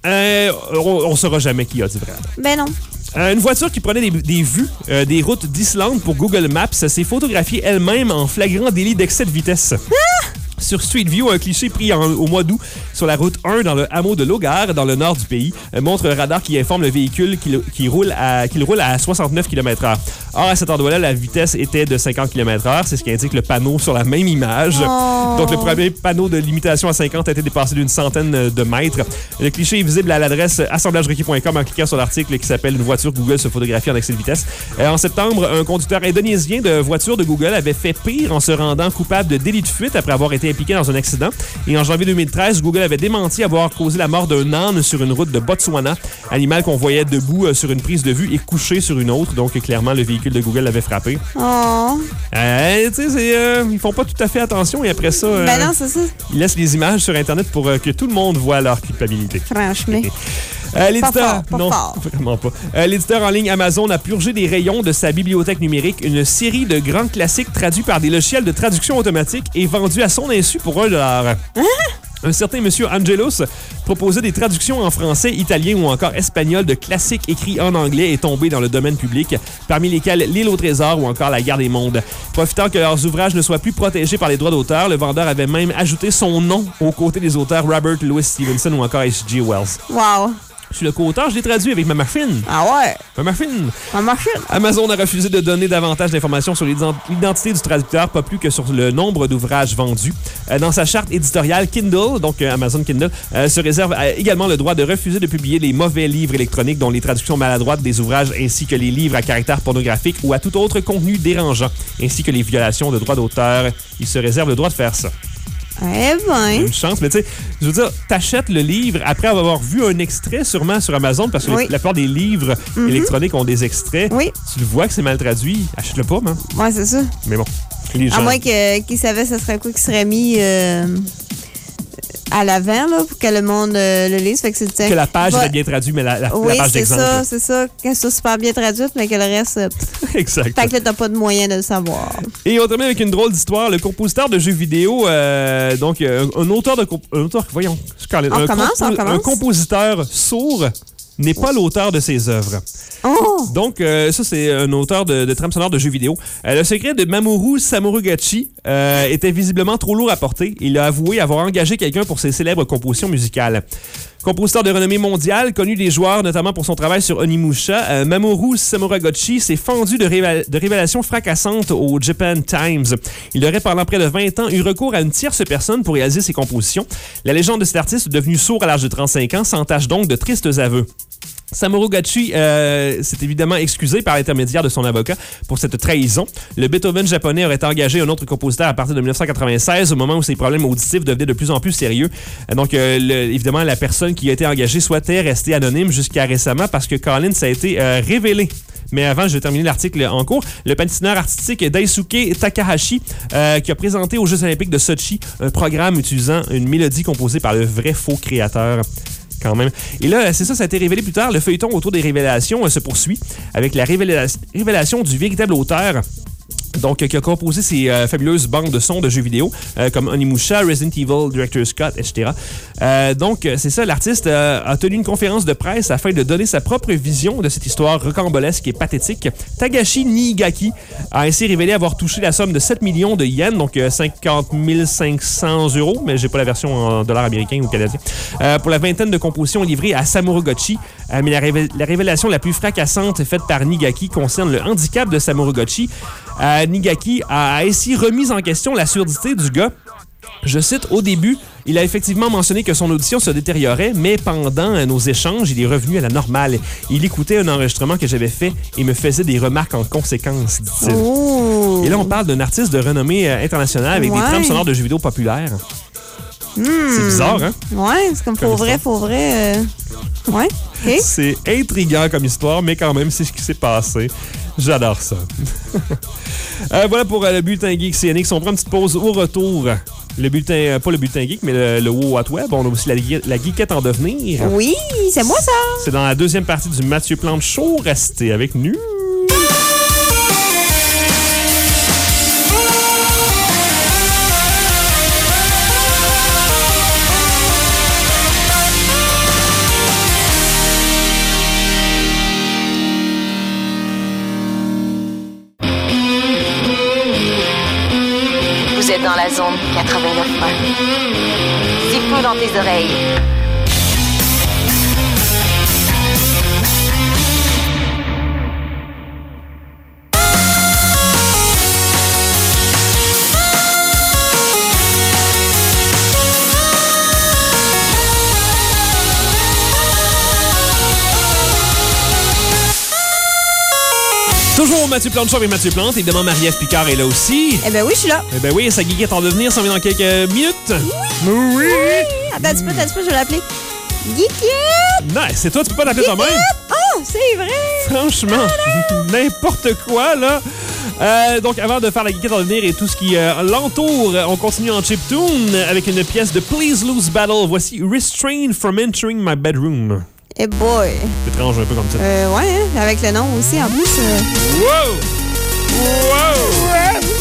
on saura jamais qui a dit vrai. Ben non. Une voiture qui prenait des vues des routes d'Islande pour Google Maps s'est photographiée elle-même en flagrant délit d'excès de vitesse. Sur Street View, un cliché pris au mois d'août sur la route 1 dans le hameau de Logar, dans le nord du pays, montre un radar qui informe le véhicule qu'il roule à 69 km/h. Or, à cet endroit-là, la vitesse était de 50 km/h. C'est ce qui indique le panneau sur la même image. Oh. Donc, le premier panneau de limitation à 50 a été dépassé d'une centaine de mètres. Le cliché est visible à l'adresse assemblagerequis.com en cliquant sur l'article qui s'appelle « Une voiture Google se photographie en excès de vitesse ». En septembre, un conducteur indonésien de voiture de Google avait fait pire en se rendant coupable de délit de fuite après avoir été impliqué dans un accident. Et en janvier 2013, Google avait démenti avoir causé la mort d'un âne sur une route de Botswana, animal qu'on voyait debout sur une prise de vue et couché sur une autre. Donc, clairement, le véhicule de Google l'avait frappé. Oh. Tu sais, ils font pas tout à fait attention et après ça... ben non, c'est ça. Ils laissent les images sur Internet pour que tout le monde voit leur culpabilité. Franchement. L'éditeur, pas fort. Vraiment pas. L'éditeur en ligne Amazon a purgé des rayons de sa bibliothèque numérique une série de grands classiques traduits par des logiciels de traduction automatique et vendus à son insu pour $1. Hein? Un certain monsieur Angelos proposait des traductions en français, italien ou encore espagnol de classiques écrits en anglais et tombés dans le domaine public, parmi lesquels L'île au trésor ou encore La guerre des mondes. Profitant que leurs ouvrages ne soient plus protégés par les droits d'auteur, le vendeur avait même ajouté son nom aux côtés des auteurs Robert Louis Stevenson ou encore H.G. Wells. Wow. Je suis le co-auteur, je l'ai traduit avec ma machine. Ah ouais? Ma machine. Ma machine. Amazon a refusé de donner davantage d'informations sur l'identité du traducteur, pas plus que sur le nombre d'ouvrages vendus. Dans sa charte éditoriale, Kindle, donc Amazon Kindle, se réserve également le droit de refuser de publier les mauvais livres électroniques, dont les traductions maladroites des ouvrages, ainsi que les livres à caractère pornographique ou à tout autre contenu dérangeant, ainsi que les violations de droits d'auteur. Il se réserve le droit de faire ça. Eh ben. Une chance, mais tu sais, je veux dire, t'achètes le livre après avoir vu un extrait sûrement sur Amazon, parce que oui. la plupart des livres électroniques ont des extraits. Oui. Tu le vois que c'est mal traduit, achète-le pas, man. Ouais, c'est ça. Mais bon, les gens... À moins qu'ils savaient ce serait quoi qui serait mis à l'avant, là, pour que le monde le lise. Fait que, c'est, que la page est bien traduite, mais la page d'exemple. Oui, c'est ça. Qu'elle soit super bien traduite, mais que le reste... Exact. Fait que là, t'as pas de moyen de le savoir. Et on termine avec une drôle d'histoire. Le compositeur de jeux vidéo, donc un auteur, voyons, un compositeur sourd n'est pas l'auteur de ses œuvres. Oh! Donc, ça, c'est un auteur de trame sonore de jeux vidéo. Le secret de Mamoru Samurogachi était visiblement trop lourd à porter. Il a avoué avoir engagé quelqu'un pour ses célèbres compositions musicales. Compositeur de renommée mondiale, connu des joueurs notamment pour son travail sur Onimusha, Mamoru Samurogachi s'est fendu de révélations fracassantes au Japan Times. Il aurait pendant près de 20 ans eu recours à une tierce personne pour réaliser ses compositions. La légende de cet artiste, devenu sourd à l'âge de 35 ans, s'entache donc de tristes aveux. Samurogachi s'est évidemment excusé par l'intermédiaire de son avocat pour cette trahison. Le Beethoven japonais aurait engagé un autre compositeur à partir de 1996, au moment où ses problèmes auditifs devenaient de plus en plus sérieux. Donc, évidemment, la personne qui a été engagée souhaitait rester anonyme jusqu'à récemment parce que Collins a été révélé. Mais avant, je vais terminer l'article en cours. Le patineur artistique Daisuke Takahashi, qui a présenté aux Jeux olympiques de Sochi un programme utilisant une mélodie composée par le vrai faux créateur. Quand même. Et là, c'est ça, ça a été révélé plus tard. Le feuilleton autour des révélations se poursuit avec la révélation du véritable auteur Donc, qui a composé ces fabuleuses bandes de sons de jeux vidéo, comme Onimusha, Resident Evil, Director's Scott, etc. Donc, c'est ça, l'artiste a tenu une conférence de presse afin de donner sa propre vision de cette histoire rocambolesque et pathétique. Takashi Niigaki a ainsi révélé avoir touché la somme de 7 millions de yens, donc 50 500 €, mais j'ai pas la version en dollars américains ou canadiens, pour la vingtaine de compositions livrées à Samuragotchi. Mais la révélation la plus fracassante faite par Niigaki concerne le handicap de Samuragotchi. Niigaki a ainsi remis en question la surdité du gars. Je cite, au début, il a effectivement mentionné que son audition se détériorait, mais pendant nos échanges, il est revenu à la normale. Il écoutait un enregistrement que j'avais fait et me faisait des remarques en conséquence, dit-il. Oh. Et là, on parle d'un artiste de renommée internationale avec des trames sonores de jeux vidéo populaires. C'est bizarre, hein? Ouais, c'est comme faux vrai. Ouais, OK. C'est intriguant comme histoire, mais quand même, c'est ce qui s'est passé. J'adore ça. Voilà pour le bulletin Geek CNX. On prend une petite pause au retour. Le bulletin, pas le bulletin Geek, mais le What Web. On a aussi la geekette en devenir. Oui, c'est moi ça. C'est dans la deuxième partie du Mathieu Plante Show. Restez avec nous. Vous êtes dans la zone 89.1. Siffle dans tes oreilles. Toujours Mathieu Plante Show avec Mathieu Plante. Évidemment, Marie-Ève Picard est là aussi. Eh ben oui, je suis là. Eh ben oui, sa geekette en devenir s'en vient dans quelques minutes. Oui! Attends un petit peu, je vais l'appeler. Geekette! Non, c'est toi, tu peux pas l'appeler toi-même. Oh, c'est vrai! Franchement, n'importe quoi, là. Donc, avant de faire la geekette en devenir et tout ce qui l'entoure, on continue en chiptune avec une pièce de Please Lose Battle. Voici Restrained from Entering My Bedroom. Eh boy! C'est étrange un peu comme ça. Ouais, hein, avec le nom aussi, en plus. Wow! Wow!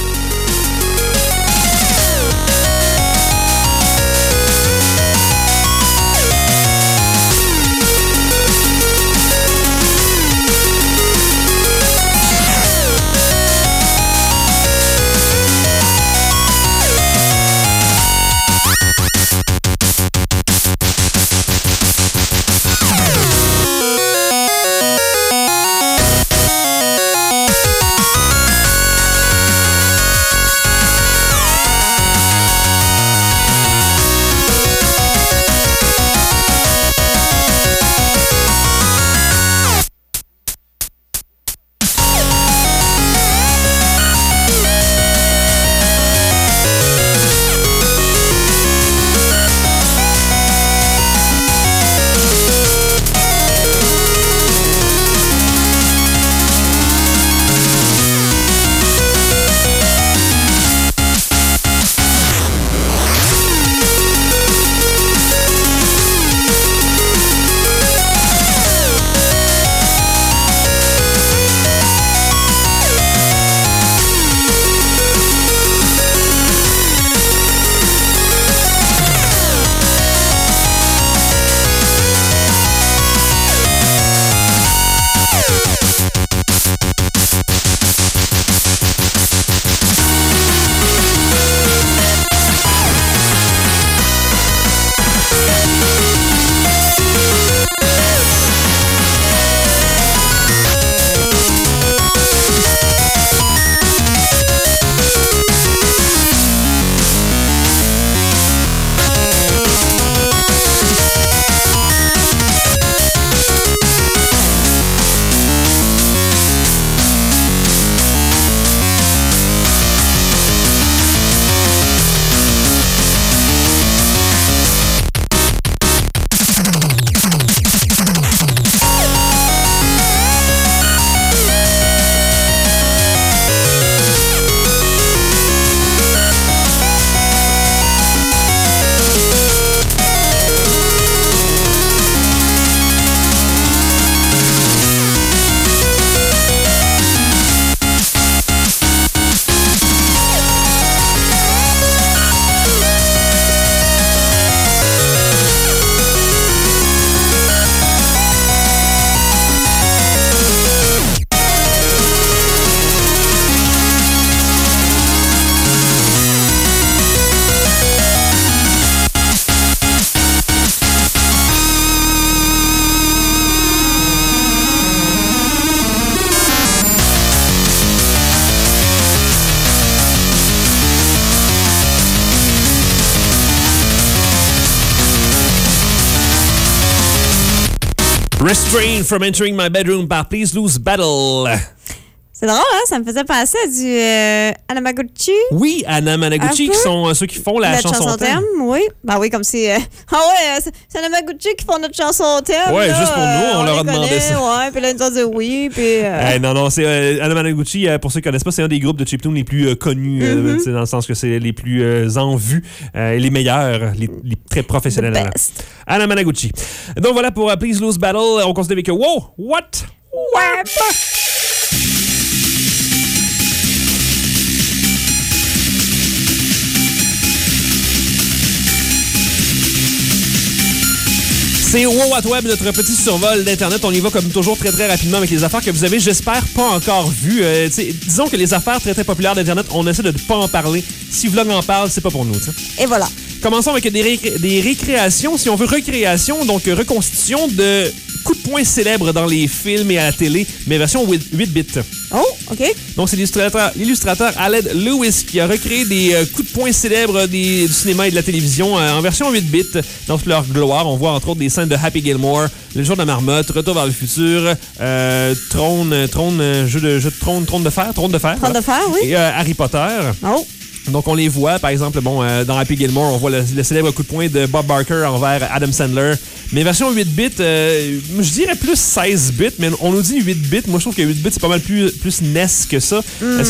Restrain from entering my bedroom par Please Lose Battle. C'est drôle, hein? Ça me faisait penser à du Anamaguchi. Oui, Anamanaguchi, qui sont ceux qui font la chanson thème. Oui. Ben oui, comme si... c'est Anamaguchi qui font notre chanson thème. Oui, juste pour nous, on leur a les demandé connaît, ça. Ouais, puis là, ils ont dit oui, puis... non, c'est Anamanaguchi, pour ceux qui ne connaissent pas, c'est un des groupes de chiptune les plus connus, dans le sens que c'est les plus en vue, et les meilleurs, les très professionnels. The best. Anamanaguchi. Donc voilà pour Please Lose Battle. On continue avec Wow! What? Wham! C'est Wow What Web, notre petit survol d'Internet. On y va comme toujours très très rapidement avec les affaires que vous avez, j'espère, pas encore vues. Disons que les affaires très très populaires d'Internet, on essaie de ne pas en parler. Si Vlog en parle, c'est pas pour nous. T'sais. Et voilà. Commençons avec des récréations, si on veut recréation, donc reconstitution de coups de poing célèbres dans les films et à la télé, mais version 8-bit. Oh, OK. Donc, c'est l'illustrateur Aled Lewis qui a recréé des coups de poing célèbres du cinéma et de la télévision en version 8-bit. Dans toute leur gloire, on voit entre autres des scènes de Happy Gilmore, Le jour de la marmotte, Retour vers le futur, Trône de fer, oui. Et Harry Potter. Oh. Donc, on les voit, par exemple, dans Happy Gilmore, on voit le célèbre coup de poing de Bob Barker envers Adam Sandler. Mais version 8-bit, je dirais plus 16-bit, mais on nous dit 8-bit. Moi, je trouve que 8-bit, c'est pas mal plus NES que ça.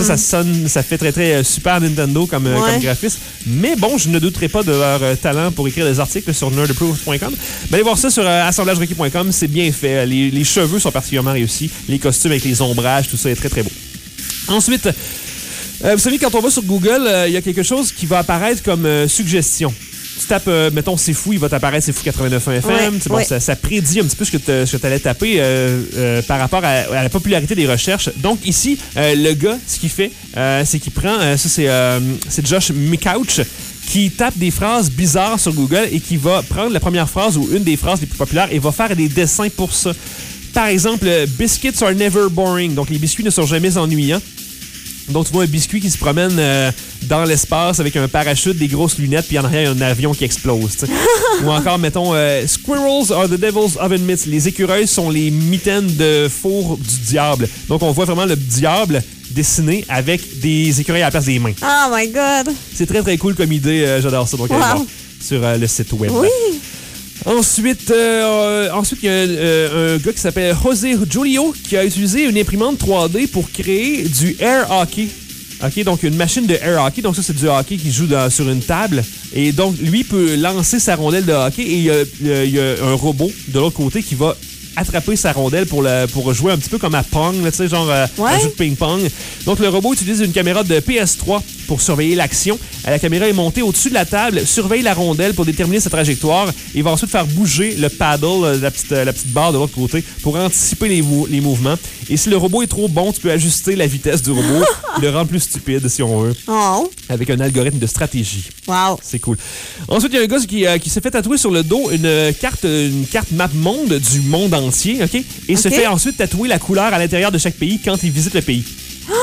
Ça fait très, très Super Nintendo comme graphisme. Mais bon, je ne douterai pas de leur talent pour écrire des articles sur nerdapprove.com. Mais allez voir ça sur assemblagerequis.com, c'est bien fait. Les cheveux sont particulièrement réussis. Les costumes avec les ombrages, tout ça est très, très beau. Ensuite... vous savez, quand on va sur Google, il y a quelque chose qui va apparaître comme suggestion. Tu tapes, mettons, C'est Fou, il va t'apparaître C'est Fou 89.1 FM. Ça prédit un petit peu ce que tu allais taper par rapport à la popularité des recherches. Donc ici, le gars, ce qu'il fait, c'est qu'il prend... c'est Josh Mikouch qui tape des phrases bizarres sur Google et qui va prendre la première phrase ou une des phrases les plus populaires et va faire des dessins pour ça. Par exemple, « Biscuits are never boring ». Donc, les biscuits ne sont jamais ennuyants. Donc, tu vois un biscuit qui se promène dans l'espace avec un parachute, des grosses lunettes, puis en arrière, il y a un avion qui explose. Ou encore, mettons, Squirrels are the devil's oven mitts. Les écureuils sont les mitaines de four du diable. Donc, on voit vraiment le diable dessiné avec des écureuils à la place des mains. Oh my God! C'est très, très cool comme idée. J'adore ça. Donc, allez voir sur le site web. Oui! Ensuite, il y a un gars qui s'appelle José Julio qui a utilisé une imprimante 3D pour créer du air hockey. OK, donc une machine de air hockey. Donc ça, c'est du hockey qui joue sur une table. Et donc, lui peut lancer sa rondelle de hockey et il y a un robot de l'autre côté qui va attraper sa rondelle pour jouer un petit peu comme à Pong, tu sais, genre un jeu de ping-pong. Donc, le robot utilise une caméra de PS3 pour surveiller l'action. La caméra est montée au-dessus de la table, surveille la rondelle pour déterminer sa trajectoire et va ensuite faire bouger le paddle, la petite barre de l'autre côté, pour anticiper les mouvements. Et si le robot est trop bon, tu peux ajuster la vitesse du robot et le rendre plus stupide, si on veut, avec un algorithme de stratégie. Wow. C'est cool. Ensuite, il y a un gars qui s'est fait tatouer sur le dos une carte map monde du monde entier, OK? Et se fait ensuite tatouer la couleur à l'intérieur de chaque pays quand il visite le pays.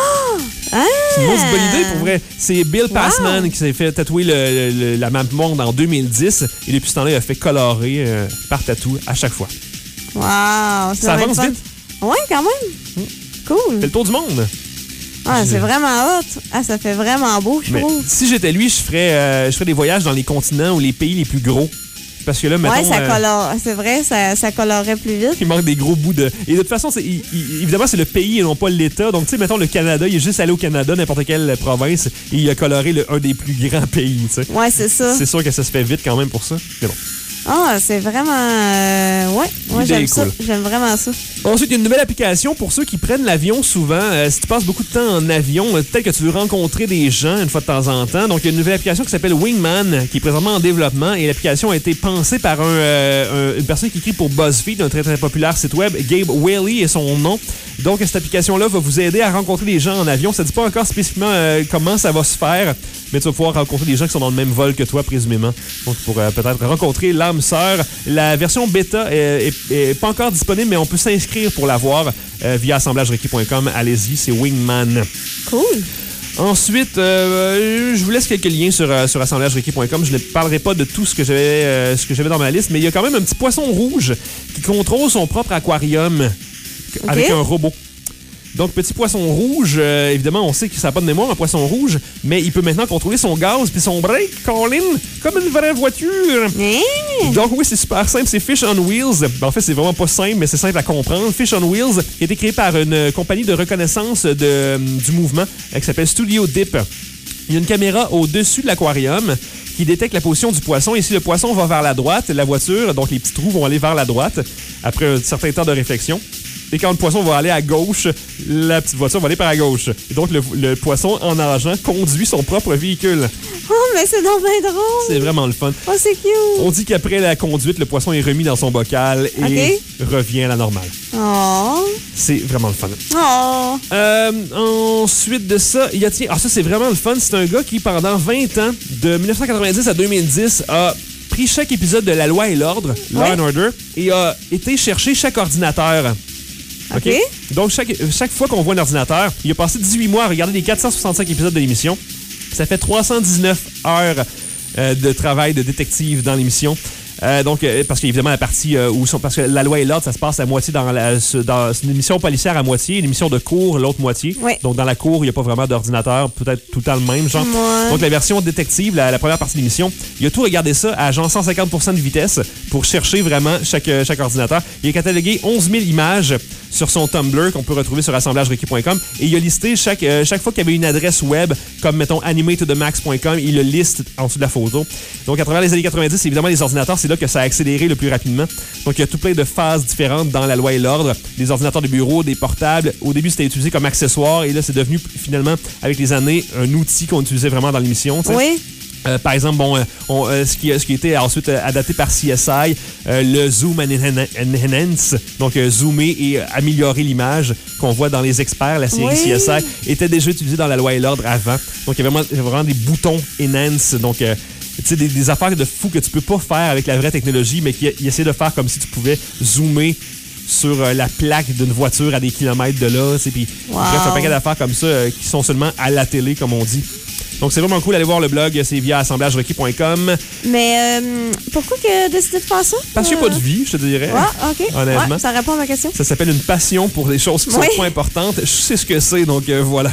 C'est une bonne idée, pour vrai. C'est Bill Passman qui s'est fait tatouer la map monde en 2010 et depuis ce temps-là, il a fait colorer par tatou à chaque fois. Wow! Ça avance vite. Oui, quand même. Cool. Fait le tour du monde. Ah, c'est vraiment hot. Ah, ça fait vraiment beau, je trouve. Si j'étais lui, je ferais des voyages dans les continents ou les pays les plus gros. Parce que là, mettons... Ouais, ça colore. C'est vrai, ça colorerait plus vite. Il manque des gros bouts de... Et de toute façon, évidemment, c'est le pays et non pas l'État. Donc, tu sais, mettons, le Canada, il est juste allé au Canada, n'importe quelle province, et il a coloré un des plus grands pays, tu sais. Ouais, c'est ça. C'est sûr que ça se fait vite quand même pour ça. Mais bon. Ah, c'est vraiment... ouais, j'aime ça. J'aime vraiment ça. Ensuite, il y a une nouvelle application pour ceux qui prennent l'avion souvent. Si tu passes beaucoup de temps en avion, peut-être que tu veux rencontrer des gens une fois de temps en temps. Donc, il y a une nouvelle application qui s'appelle Wingman, qui est présentement en développement. Et l'application a été pensée par une personne qui écrit pour BuzzFeed, un très, très populaire site web. Gabe Whaley est son nom. Donc, cette application-là va vous aider à rencontrer des gens en avion. Ça ne dit pas encore spécifiquement comment ça va se faire, mais tu vas pouvoir rencontrer des gens qui sont dans le même vol que toi, présumément. Donc, pour peut-être rencontrer l'âme sœur. La version bêta est pas encore disponible, mais on peut s'inscrire pour la voir via assemblagerequis.com. Allez-y, c'est Wingman. Cool. Ensuite, je vous laisse quelques liens sur assemblagerequis.com. Je ne parlerai pas de tout ce que j'avais dans ma liste, mais il y a quand même un petit poisson rouge qui contrôle son propre aquarium avec un robot. Donc, petit poisson rouge, évidemment, on sait que ça n'a pas de mémoire, un poisson rouge, mais il peut maintenant contrôler son gaz puis son brake, Colin, comme une vraie voiture. Donc, oui, c'est super simple. C'est Fish on Wheels. En fait, c'est vraiment pas simple, mais c'est simple à comprendre. Fish on Wheels qui a été créé par une compagnie de reconnaissance du mouvement qui s'appelle Studio Dip. Il y a une caméra au-dessus de l'aquarium qui détecte la position du poisson. Et si le poisson va vers la droite, la voiture, donc les petits trous vont aller vers la droite après un certain temps de réflexion. Et quand le poisson va aller à gauche, la petite voiture va aller par la gauche. Et donc, le poisson, en nageant, conduit son propre véhicule. Oh, mais c'est donc bien drôle! C'est vraiment le fun. Oh, c'est cute! On dit qu'après la conduite, le poisson est remis dans son bocal et revient à la normale. Oh! C'est vraiment le fun. Oh! Ensuite de ça, il y a... ça, c'est vraiment le fun. C'est un gars qui, pendant 20 ans, de 1990 à 2010, a pris chaque épisode de La Loi et l'Ordre, Law and Order, et a été chercher chaque ordinateur. OK? Donc, chaque fois qu'on voit un ordinateur, il a passé 18 mois à regarder les 465 épisodes de l'émission. Ça fait 319 heures de travail de détective dans l'émission. Donc, parce qu'évidemment, la partie parce que La Loi et l'Ordre, ça se passe à moitié dans une émission policière à moitié, une émission de cours l'autre moitié. Oui. Donc, dans la cour, il n'y a pas vraiment d'ordinateur, peut-être tout le temps le même, genre. Ouais. Donc, la version détective, la première partie de l'émission, il a tout regardé ça à genre 150% de vitesse pour chercher vraiment chaque ordinateur. Il a catalogué 11 000 images sur son Tumblr qu'on peut retrouver sur assemblagerequis.com et il a listé chaque fois qu'il y avait une adresse web comme, mettons, animetothemax.com, il le liste en dessous de la photo. Donc, à travers les années 90, évidemment, les ordinateurs, c'est là que ça a accéléré le plus rapidement. Donc, il y a tout plein de phases différentes dans La Loi et l'Ordre. Des ordinateurs de bureau, des portables. Au début, c'était utilisé comme accessoire et là, c'est devenu finalement, avec les années, un outil qu'on utilisait vraiment dans l'émission. T'sais. Oui. Par exemple, ce qui a été ensuite adapté par CSI, le Zoom and Enhance, donc zoomer et améliorer l'image qu'on voit dans Les Experts, la série CSI, était déjà utilisé dans La Loi et l'Ordre avant. Donc, il y avait vraiment des boutons Enhance, donc... tu sais, des affaires de fou que tu peux pas faire avec la vraie technologie, mais qui essaient de faire comme si tu pouvais zoomer sur la plaque d'une voiture à des kilomètres de là. Puis, bref, un paquet d'affaires comme ça qui sont seulement à la télé, comme on dit. Donc, c'est vraiment cool d'aller voir le blog. C'est via assemblagerequis.com. Mais pourquoi tu as décidé de faire ça? Parce qu'il n'y a pas de vie, je te dirais. Ouais, OK. Honnêtement. Ouais, ça répond à ma question. Ça s'appelle une passion pour des choses qui sont pas importantes. Je sais ce que c'est, donc voilà.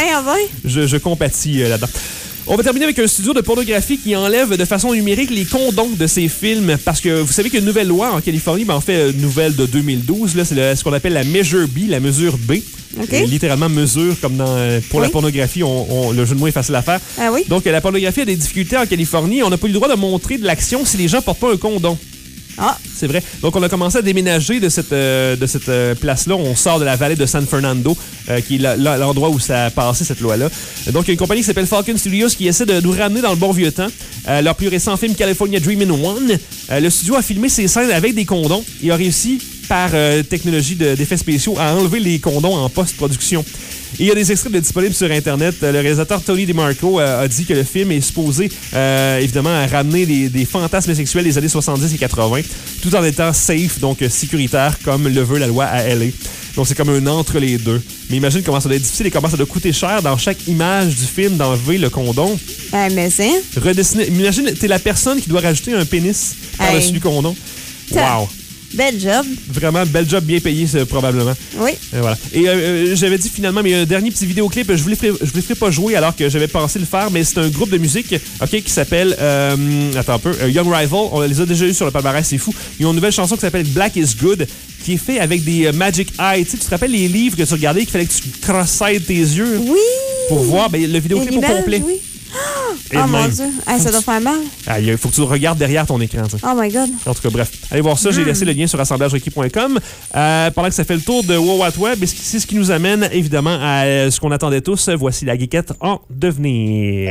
Je compatis là-dedans. On va terminer avec un studio de pornographie qui enlève de façon numérique les condoms de ses films parce que vous savez qu'il y a une nouvelle loi en Californie, mais en fait, une nouvelle de 2012, là, c'est ce qu'on appelle la Measure B, la mesure B. Okay. Littéralement mesure, comme pour la pornographie, le jeu de mots est facile à faire. Ah oui? Donc, la pornographie a des difficultés en Californie. On n'a pas eu le droit de montrer de l'action si les gens portent pas un condom. Ah. C'est vrai. Donc, on a commencé à déménager de cette place-là. On sort de la vallée de San Fernando, qui est l'endroit où ça a passé, cette loi-là. Donc, il y a une compagnie qui s'appelle Falcon Studios qui essaie de nous ramener dans le bon vieux temps. Leur plus récent film, California Dreamin' One. Le studio a filmé ses scènes avec des condoms et a réussi, par technologie d'effets spéciaux, à enlever les condoms en post-production. Et il y a des extraits disponibles sur Internet. Le réalisateur Tony DeMarco a dit que le film est supposé, évidemment, à ramener des fantasmes sexuels des années 70 et 80, tout en étant safe, donc sécuritaire, comme le veut la loi à LA. Donc, c'est comme un entre les deux. Mais imagine comment ça doit être difficile et comment ça doit coûter cher dans chaque image du film d'enlever le condom. Mais c'est... Redessiner. Imagine, t'es la personne qui doit rajouter un pénis par-dessus le condom. Wow! Bel job. Vraiment, bel job bien payé, probablement. Oui. Voilà. Et j'avais dit finalement, mais un dernier petit vidéoclip, je vous les ferai pas jouer alors que j'avais pensé le faire, mais c'est un groupe de musique qui s'appelle, attends un peu, Young Rival. On les a déjà eu sur le palmarès, c'est fou. Ils ont une nouvelle chanson qui s'appelle Black is Good, qui est fait avec des Magic Eye. Tu te rappelles les livres que tu regardais qu'il fallait que tu cross-eyes tes yeux? Oui. Pour voir le vidéoclip au complet. Oui. Oh mon Dieu, ça doit faire mal. Il faut que tu le regardes derrière ton écran. T'sais. Oh my God. En tout cas, bref. Allez voir ça. J'ai laissé le lien sur assemblagerequis.com. Pendant que ça fait le tour de Wow What Web, c'est ce qui nous amène évidemment à ce qu'on attendait tous. Voici la geekette en devenir.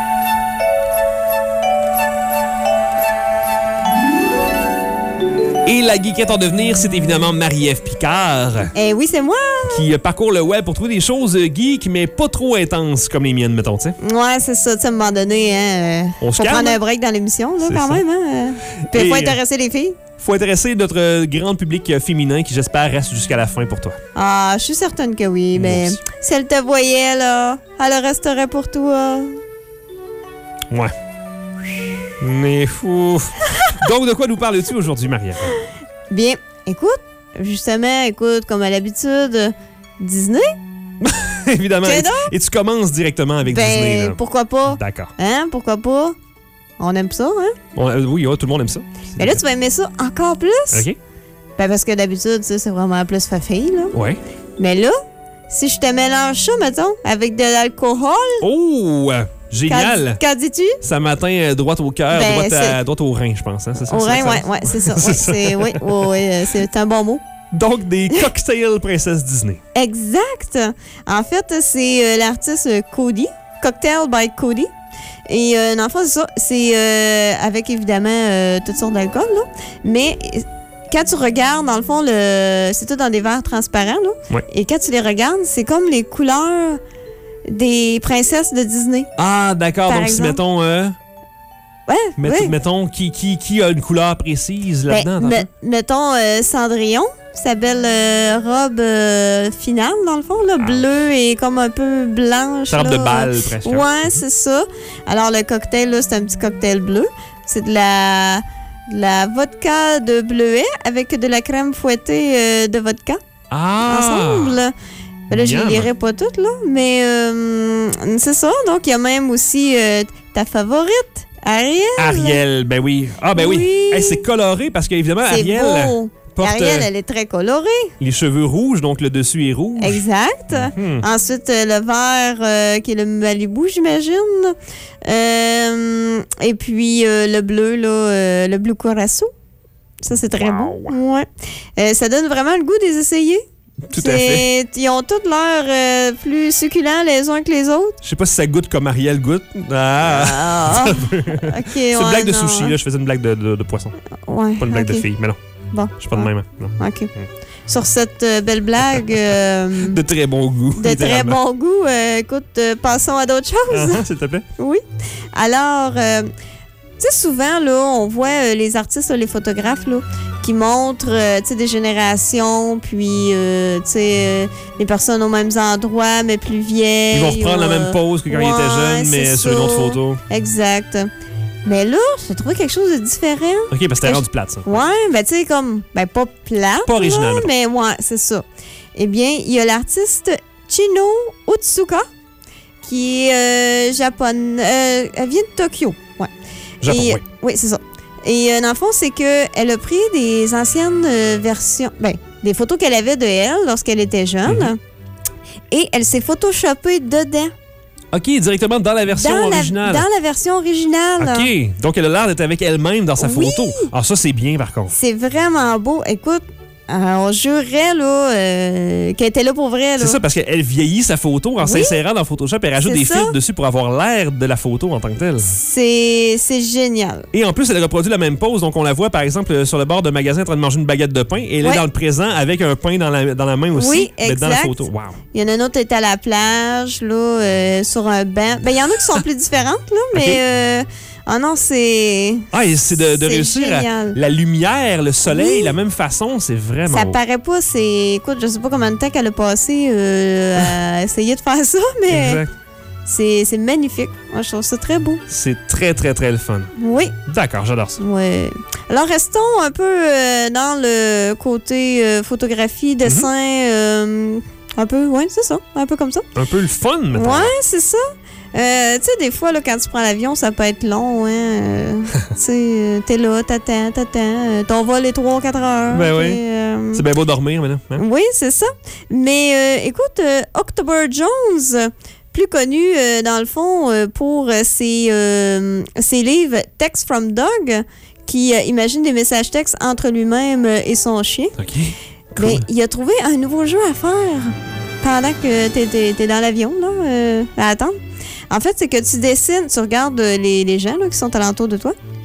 Et Et la geekette en devenir, c'est évidemment Marie-Ève Picard. Eh oui, c'est moi. Qui parcourt le web pour trouver des choses geeks, mais pas trop intenses comme les miennes, mettons, tu sais. Ouais, c'est ça. Tu sais, à un moment donné, hein, on se faut calme, prendre un break dans l'émission, là, quand ça. même. Hein. Puis il faut intéresser les filles. Faut intéresser notre grand public féminin qui, j'espère, reste jusqu'à la fin pour toi. Ah, je suis certaine que oui, mais aussi. si elle te voyait, là, elle resterait pour toi. Ouais. Mais fou. Donc, de quoi nous parles-tu aujourd'hui, Marie-Ève? Bien, écoute, justement, comme à l'habitude, Disney? Évidemment. Et tu commences directement avec Disney. Là. Pourquoi pas? D'accord. Hein, pourquoi pas? On aime ça, hein? Oui, tout le monde aime ça. Mais là, tu vas aimer ça encore plus. OK. Ben, parce que d'habitude, ça, c'est vraiment plus fafille, là. Ouais. Mais là, si je te mélange ça, mettons, avec de l'alcool... Oh! Génial! Qu'en dis-tu? Ça m'atteint droit au cœur, droit au rein, je pense. Hein? C'est ça, au rein, ouais, c'est ça. C'est un bon mot. Donc, des cocktails Princesse Disney. Exact. En fait, c'est l'artiste Cody, Cocktail by Cody. Et dans le fond, c'est ça. C'est avec, évidemment, toutes sortes d'alcool, là. Mais quand tu regardes, dans le fond, c'est tout dans des verres transparents, là. Ouais. Et quand tu les regardes, c'est comme les couleurs des princesses de Disney. Ah, d'accord. Donc, si, mettons... mettons, qui a une couleur précise là-dedans? Mettons Cendrillon, sa belle robe finale, dans le fond, là, bleue et comme un peu blanche. Sa robe de bal, presque. Ouais, c'est ça. Alors, le cocktail, là, c'est un petit cocktail bleu. C'est de la vodka de bleuet avec de la crème fouettée de vodka. Ensemble. Ben là, je ne les lirai pas toutes, là, mais c'est ça. Donc, il y a même aussi ta favorite, Ariel. Ariel, ben oui. Ah, ben oui. Hey, c'est coloré parce qu'évidemment, Ariel porte... Ariel, elle est très colorée. Les cheveux rouges, donc le dessus est rouge. Exact. Ensuite, le vert, qui est le Malibu, j'imagine. Et puis, le bleu, là, le bleu Curaçao. Ça, c'est très beau. Ouais. Ça donne vraiment le goût des essayer. Tout à fait. Ils ont tous l'air plus succulents les uns que les autres. Je sais pas si ça goûte comme Ariel goûte. OK, c'est une blague de sushi, là. Je faisais une blague de poisson. Ouais. Pas une blague de fille, mais non. Bon. Je suis pas de même. Non. OK. Sur cette belle blague... de très bon goût. De très bon goût. Écoute, passons à d'autres choses. S'il te plaît. Oui. Alors, tu sais, souvent, là, on voit les artistes, là, les photographes, là, qui montrent des générations, puis les personnes aux mêmes endroits, mais plus vieilles. Ils vont reprendre la même pose que quand ils étaient jeunes, mais sur une autre photo. Exact. Mais là, j'ai trouvé quelque chose de différent. OK, parce que c'était rendu plate, ça. Ouais, ben tu sais, comme, pas plate. Pas original, là, mais ouais, c'est ça. Eh bien, il y a l'artiste Chino Otsuka, qui est japonaise. Elle vient de Tokyo. Ouais. Japon, oui. Oui, c'est ça. Et dans le fond, c'est qu'elle a pris des anciennes versions, des photos qu'elle avait de elle lorsqu'elle était jeune, et elle s'est photoshopée dedans. OK, directement dans la version originale. Dans la version originale. OK, donc elle a l'air d'être avec elle-même dans sa photo. Alors ça, c'est bien, par contre. C'est vraiment beau. Écoute, on jurerait là, qu'elle était là pour vrai. Là. C'est ça, parce qu'elle vieillit sa photo en s'insérant dans Photoshop. Elle rajoute des filtres dessus pour avoir l'air de la photo en tant que telle. C'est génial. Et en plus, elle reproduit la même pose. Donc, on la voit, par exemple, sur le bord d'un magasin en train de manger une baguette de pain. Et elle est dans le présent avec un pain dans la main aussi. Oui, exact. Dans la photo. Wow. Il y en a une autre qui est à la plage, là, sur un banc. Il y en a qui sont plus différentes, là, mais... Ah non, c'est... Ah, et c'est de réussir la lumière, le soleil, la même façon, c'est vraiment ça beau. Paraît pas, c'est... Écoute, je sais pas combien de temps qu'elle a passé à essayer de faire ça, mais c'est magnifique. Moi, je trouve ça très beau. C'est très, très, très le fun. Oui. D'accord, j'adore ça. Oui. Alors, restons un peu dans le côté photographie, dessin, un peu, c'est ça, un peu comme ça. Un peu le fun, maintenant. Ouais, c'est ça. Tu sais, des fois, là, quand tu prends l'avion, ça peut être long, hein. Tu sais, t'es là, t'attends. Ton vol est 3 ou 4 heures. Ben oui. C'est bien beau dormir, maintenant. Hein? Oui, c'est ça. Mais écoute, October Jones, plus connu, dans le fond, pour ses livres Text from Dog, qui imagine des messages textes entre lui-même et son chien. OK. Cool. Mais il a trouvé un nouveau jeu à faire pendant que t'es dans l'avion, là, à attendre. En fait, c'est que tu dessines, tu regardes les gens là, qui sont alentour de toi,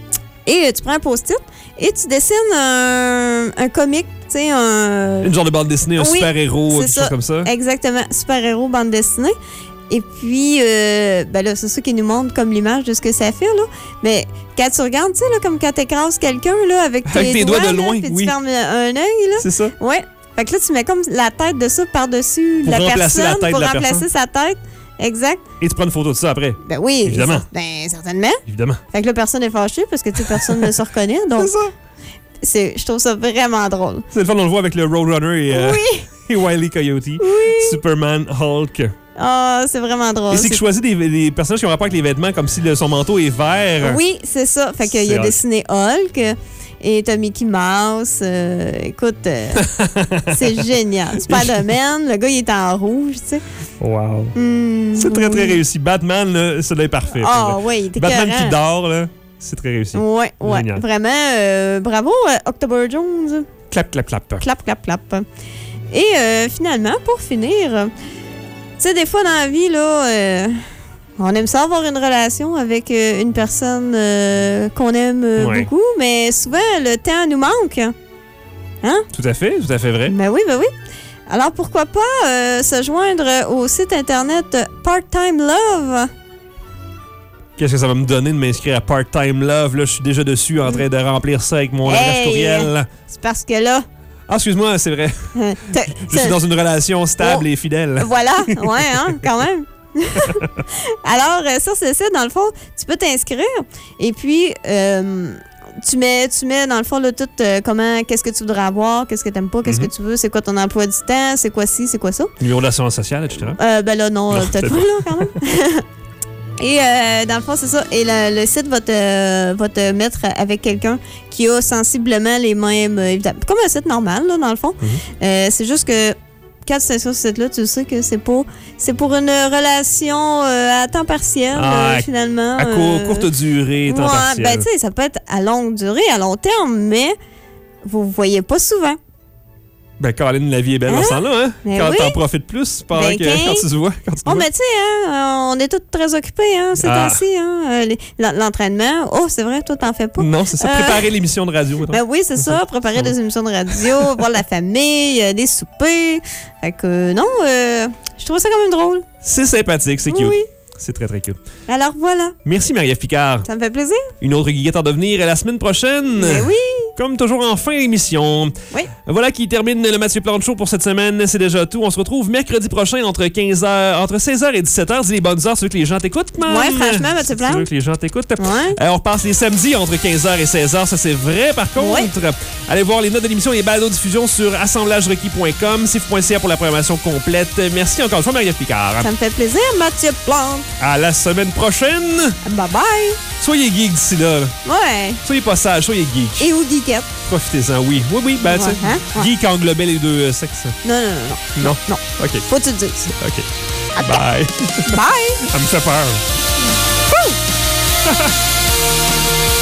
Et tu prends un post-it et tu dessines un comic, tu sais, une genre de bande dessinée, un super-héros, quelque chose comme ça. Exactement, super-héros, bande dessinée. Et puis, là, c'est ça qui nous montre comme l'image de ce que ça fait, là. Mais quand tu regardes, tu sais, là, comme quand tu écrases quelqu'un, là, avec tes doigts de loin, puis tu fermes un œil, là. C'est ça. Ouais. Fait que là, tu mets comme la tête de ça par-dessus la personne pour remplacer sa tête. Exact. Et tu prends une photo de ça après. Ben oui. Évidemment. Ben, certainement. Évidemment. Fait que là, personne n'est fâché parce que, tu sais, personne ne se reconnaît. Donc, c'est ça. Je trouve ça vraiment drôle. C'est le fun, on le voit avec le Roadrunner et Wile E. Coyote. Oui. Superman, Hulk. Ah, c'est vraiment drôle. Et c'est qu'il choisit des personnages qui ont rapport avec les vêtements, comme si son manteau est vert. Oui, c'est ça. Fait qu'il a dessiné Hulk. Et t'as Mickey Mouse. Écoute, c'est génial. Spider-Man, le gars, il est en rouge, tu sais. Wow. C'est très, très réussi. Batman, là, ça là est parfait. Ah, oui, il était Batman qui dort, là, c'est très réussi. Oui, oui. Vraiment, bravo, October Jones. Clap, clap, clap. Clap, clap, clap. Et finalement, pour finir, tu sais, des fois dans la vie, là... on aime ça avoir une relation avec une personne qu'on aime beaucoup, mais souvent, le temps nous manque. Hein? Tout à fait vrai. Ben oui. Alors, pourquoi pas se joindre au site Internet Part-Time Love? Qu'est-ce que ça va me donner de m'inscrire à Part-Time Love? Là, je suis déjà dessus en train de remplir ça avec mon adresse courriel. C'est parce que là... Ah, excuse-moi, c'est vrai. Je suis dans une relation stable et fidèle. Voilà, ouais, hein, quand même. Alors, sur ce site, dans le fond, tu peux t'inscrire et puis tu mets dans le fond là, tout qu'est-ce que tu voudrais avoir, qu'est-ce que tu n'aimes pas, qu'est-ce que tu veux, c'est quoi ton emploi du temps, c'est quoi ci, c'est quoi ça. Numéro de l'assurance sociale, etc. Ben là, non peut-être pas, là, quand même. Et dans le fond, c'est ça. Et le site va te mettre avec quelqu'un qui a sensiblement les mêmes... comme un site normal, là, dans le fond. C'est juste que quand tu es sur ce site-là, tu sais que c'est pour une relation à temps partiel, finalement. À courte durée, temps partiel. Ben, tu sais, ça peut être à longue durée, à long terme, mais vous ne voyez pas souvent. Ben, Caroline, la vie est belle dans ce temps-là, hein? Quand t'en profites plus, pas quand tu te vois. Mais tu sais, on est tous très occupés, hein, ces temps-ci, hein. L'entraînement. Oh, c'est vrai, toi, t'en fais pas. Non, c'est ça. Préparer l'émission de radio. Ben oui, c'est ça. Préparer des émissions de radio, voir la famille, des soupers. Fait que, non, je trouve ça quand même drôle. C'est sympathique, c'est cute. Oui. C'est très, très cute. Alors, voilà. Merci, Marie-Ève Picard. Ça me fait plaisir. Une autre Guiguette en devenir la semaine prochaine. Ben oui. Comme toujours en fin d'émission. Oui. Voilà qui termine le Mathieu Plante Show pour cette semaine. C'est déjà tout. On se retrouve mercredi prochain entre 16h et 17h. Dis les bonnes heures, tu veux que les gens t'écoutent, man? Oui, franchement, Mathieu Plante. Tu veux que les gens t'écoutent? Ouais. On repasse les samedis entre 15h et 16h. Ça, c'est vrai, par contre. Oui. Allez voir les notes de l'émission et les balados-diffusion sur assemblagerequis.com, sif.ca pour la programmation complète. Merci encore une fois, Marie-Ève Picard. Ça me fait plaisir, Mathieu Plante. À la semaine prochaine. Bye-bye. Soyez geeks d'ici là. Ouais. Soyez pas sages, soyez geeks. Et ou geekette. Profitez-en, oui. Oui, ben, tu sais. Geek englobait les deux sexes. Non. OK. Faut que tu te dises. OK. Bye. Bye. Ça me fait peur.